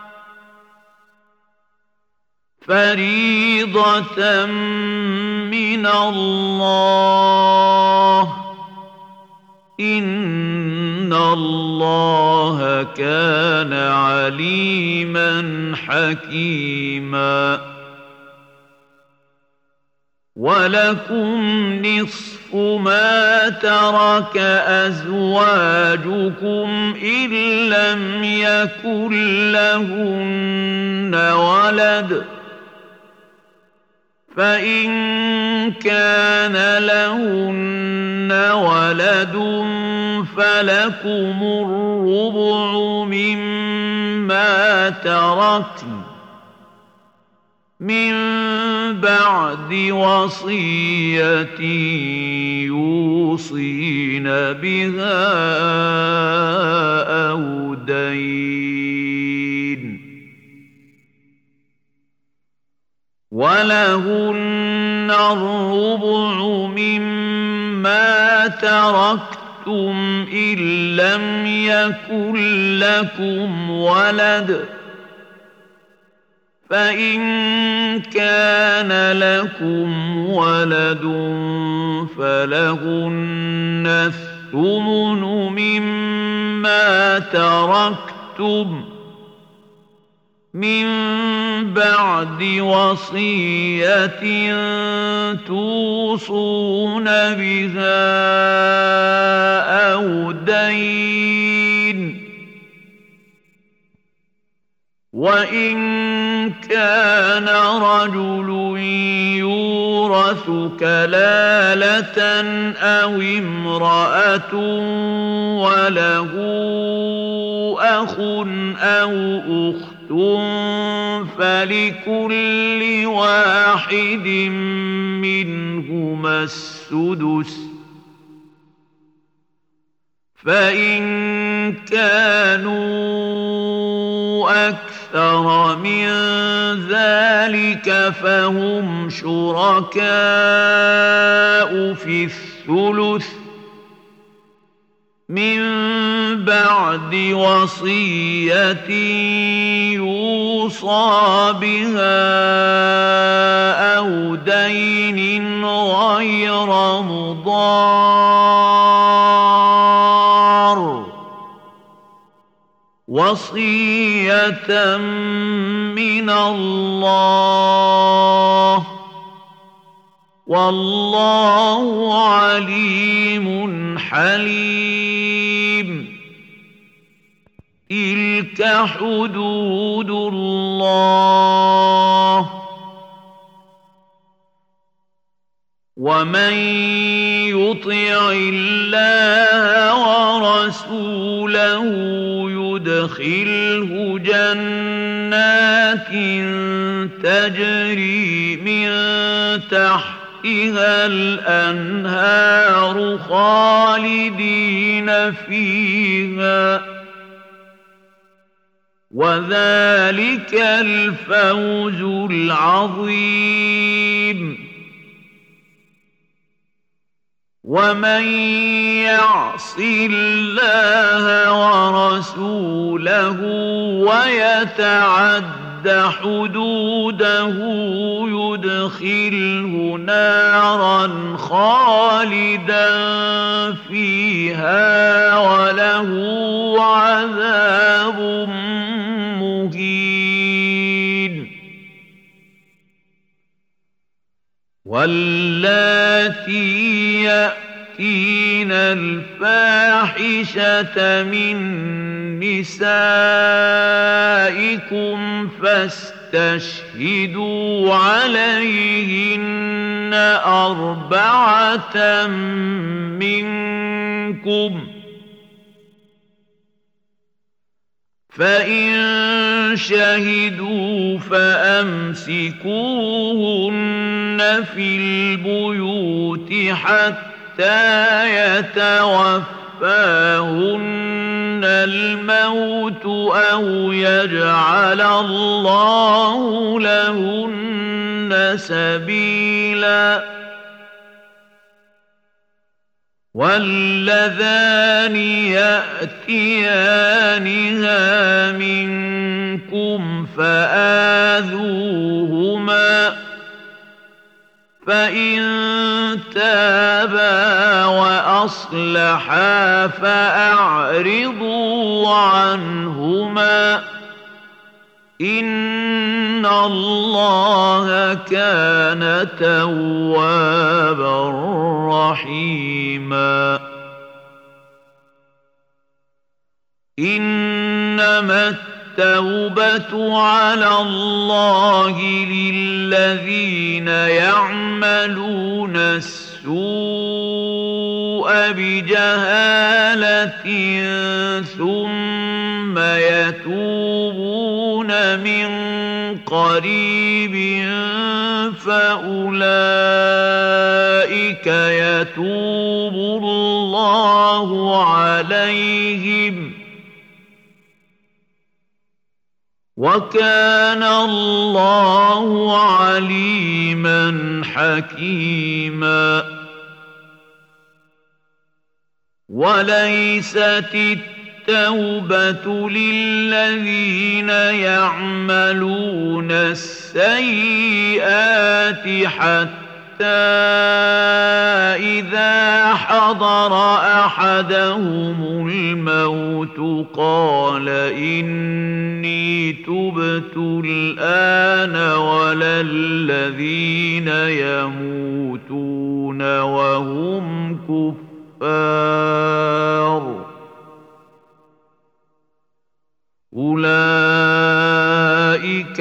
فريضة من الله إن الله كان عليما حكيما ولكم نصف ما ترك أزواجكم إن لم يكن لهن ولد فإن كان لهن ولد فلكم الربع مما تركن من بعد وصية يوصين بها أو دين ولهن الربع مما تركتم إن لم يكن لكم ولد فإن كان لكم ولد فلهن الثمن مما تركتم من بعد وصية توصون بها أو دين وإن كان رجل يورث كلالة أو امرأة وله أخ أو أخت فلكل واحد منهما السدس فإن كانوا أكثر من ذلك فهم شركاء في الثلث من بعد وصية يوصى بها أو دين غير مضار وصية من الله والله عليم حليم تلك حدود الله ومن يطع الله ورسوله يدخله جنات تجري من تحتها الأنهار خالدين فيها وذلك الفوز العظيم ومن يعص الله ورسوله ويتعد حدوده يدخله نارا خالدا فيها وله عذاب مهين واللاتي يأتين الفاحشة من نسائكم فاستشهدوا عليهن أربعة منكم فإن شهدوا فأمسكوهن في البيوت حتى يتوفاهن الموت أو يجعل الله لهن سبيلا واللذان يأتيانها منكم فآذوهما فإن تابا وأصلحا فأعرضوا عنهما إن الله كان توابا رحيما إنما التوبة على الله للذين يعملون السوء بجهالة ثم يتوبون من قريب فأولئك يتوب الله عليهم وكان الله عليما حكيما وليست التوبة للذين يعملون السيئات حتى إذا حضر أحدهم الموت قال إني تبت الآن ولا الذين يموتون وهم كفار أولئك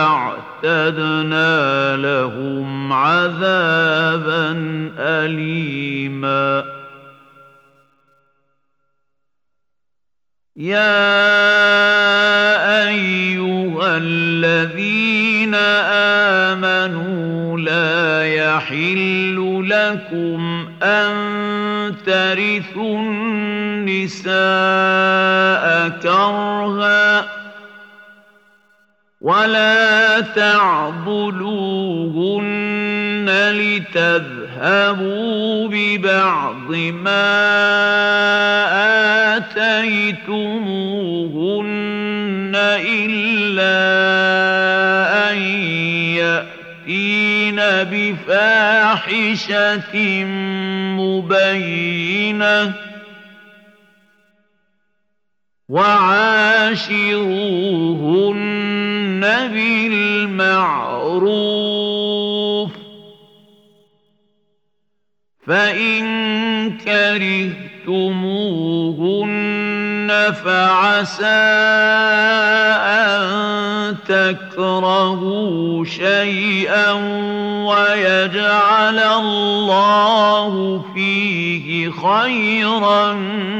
أعتدنا لهم عذابا أليما يا أيها الذين آمنوا لا يحل لكم أن ترثوا النساء كرها ولا تعضلوهن لتذهبوا ببعض ما آتيتموهن إلا أن يأتين بفاحشة مبينة وعاشروهن بالمعروف فإن كرهتموهن فعسى أن تكرهوا شيئا ويجعل الله فيه خيرا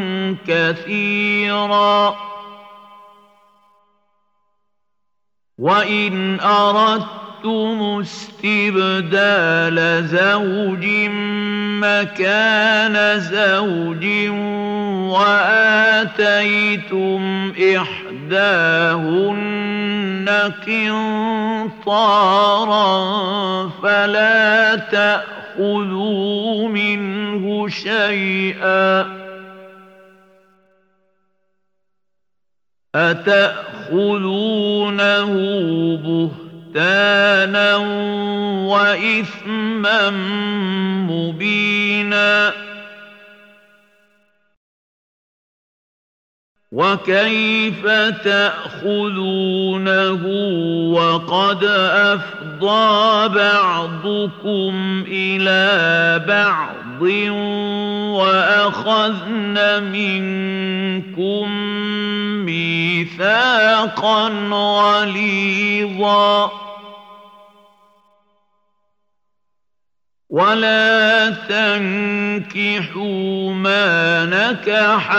كثيرا وإن أردتم استبدال زوج مكان زوج وآتيتم إحداهن قنطارا فلا تأخذوا منه شيئا أتأخذونه بهتانا وإثما مبينا وكيف تأخذونه وقد أفضى بعضكم إلى بعض وأخذن منكم ميثاقا غليظا ولا تنكحوا ما نكح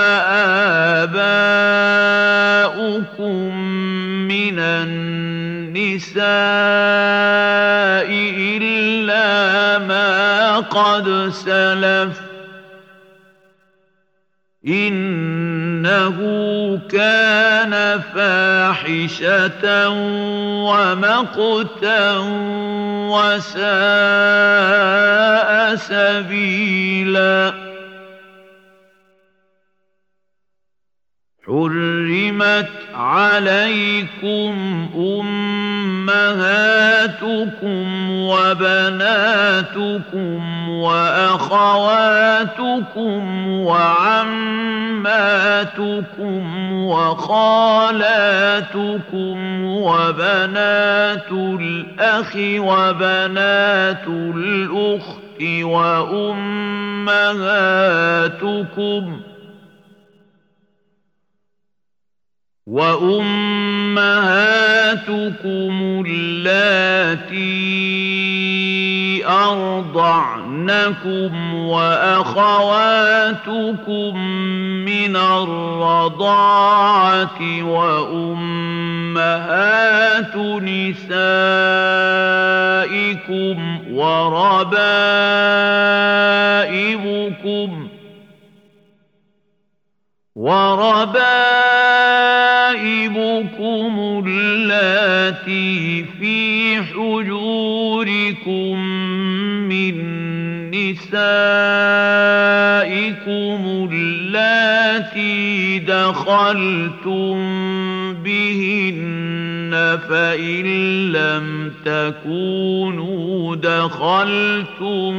آباؤكم من النساء إلا ما قد سلف إنه كان فاحشة ومقتا وساء سبيلا حرمت عليكم أمهاتكم وبناتكم وأخواتكم وعماتكم وخالاتكم وبنات الأخ وبنات الأخت وأمهاتكم وأمهاتكم اللاتي أرضعنكم وأخواتكم من الرضاعة وأمهات أمهات نسائكم وربائبكم وربائبكم اللاتي في حجوركم من نسائكم اللاتي دخلتم بهن فإن لم تكونوا دخلتم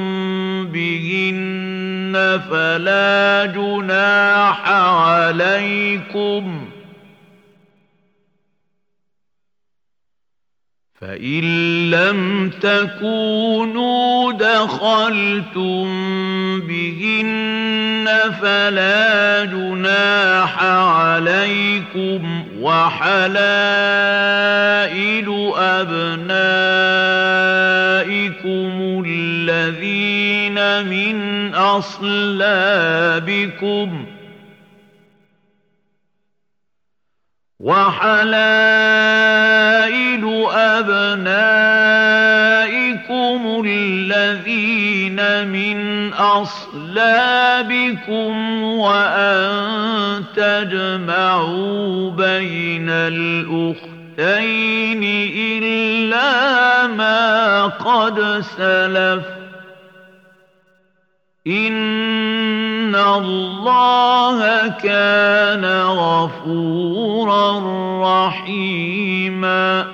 بهن فلا جناح عليكم فإن لم تكونوا دخلتم بهن فلا جناح عليكم وحلائل أبنائكم الذين من أصلابكم وحلائل أبنائكم الذين من أصلابكم وأن تجمعوا بين الأختين إلا ما قد سلف إن الله كان غفورا رحيما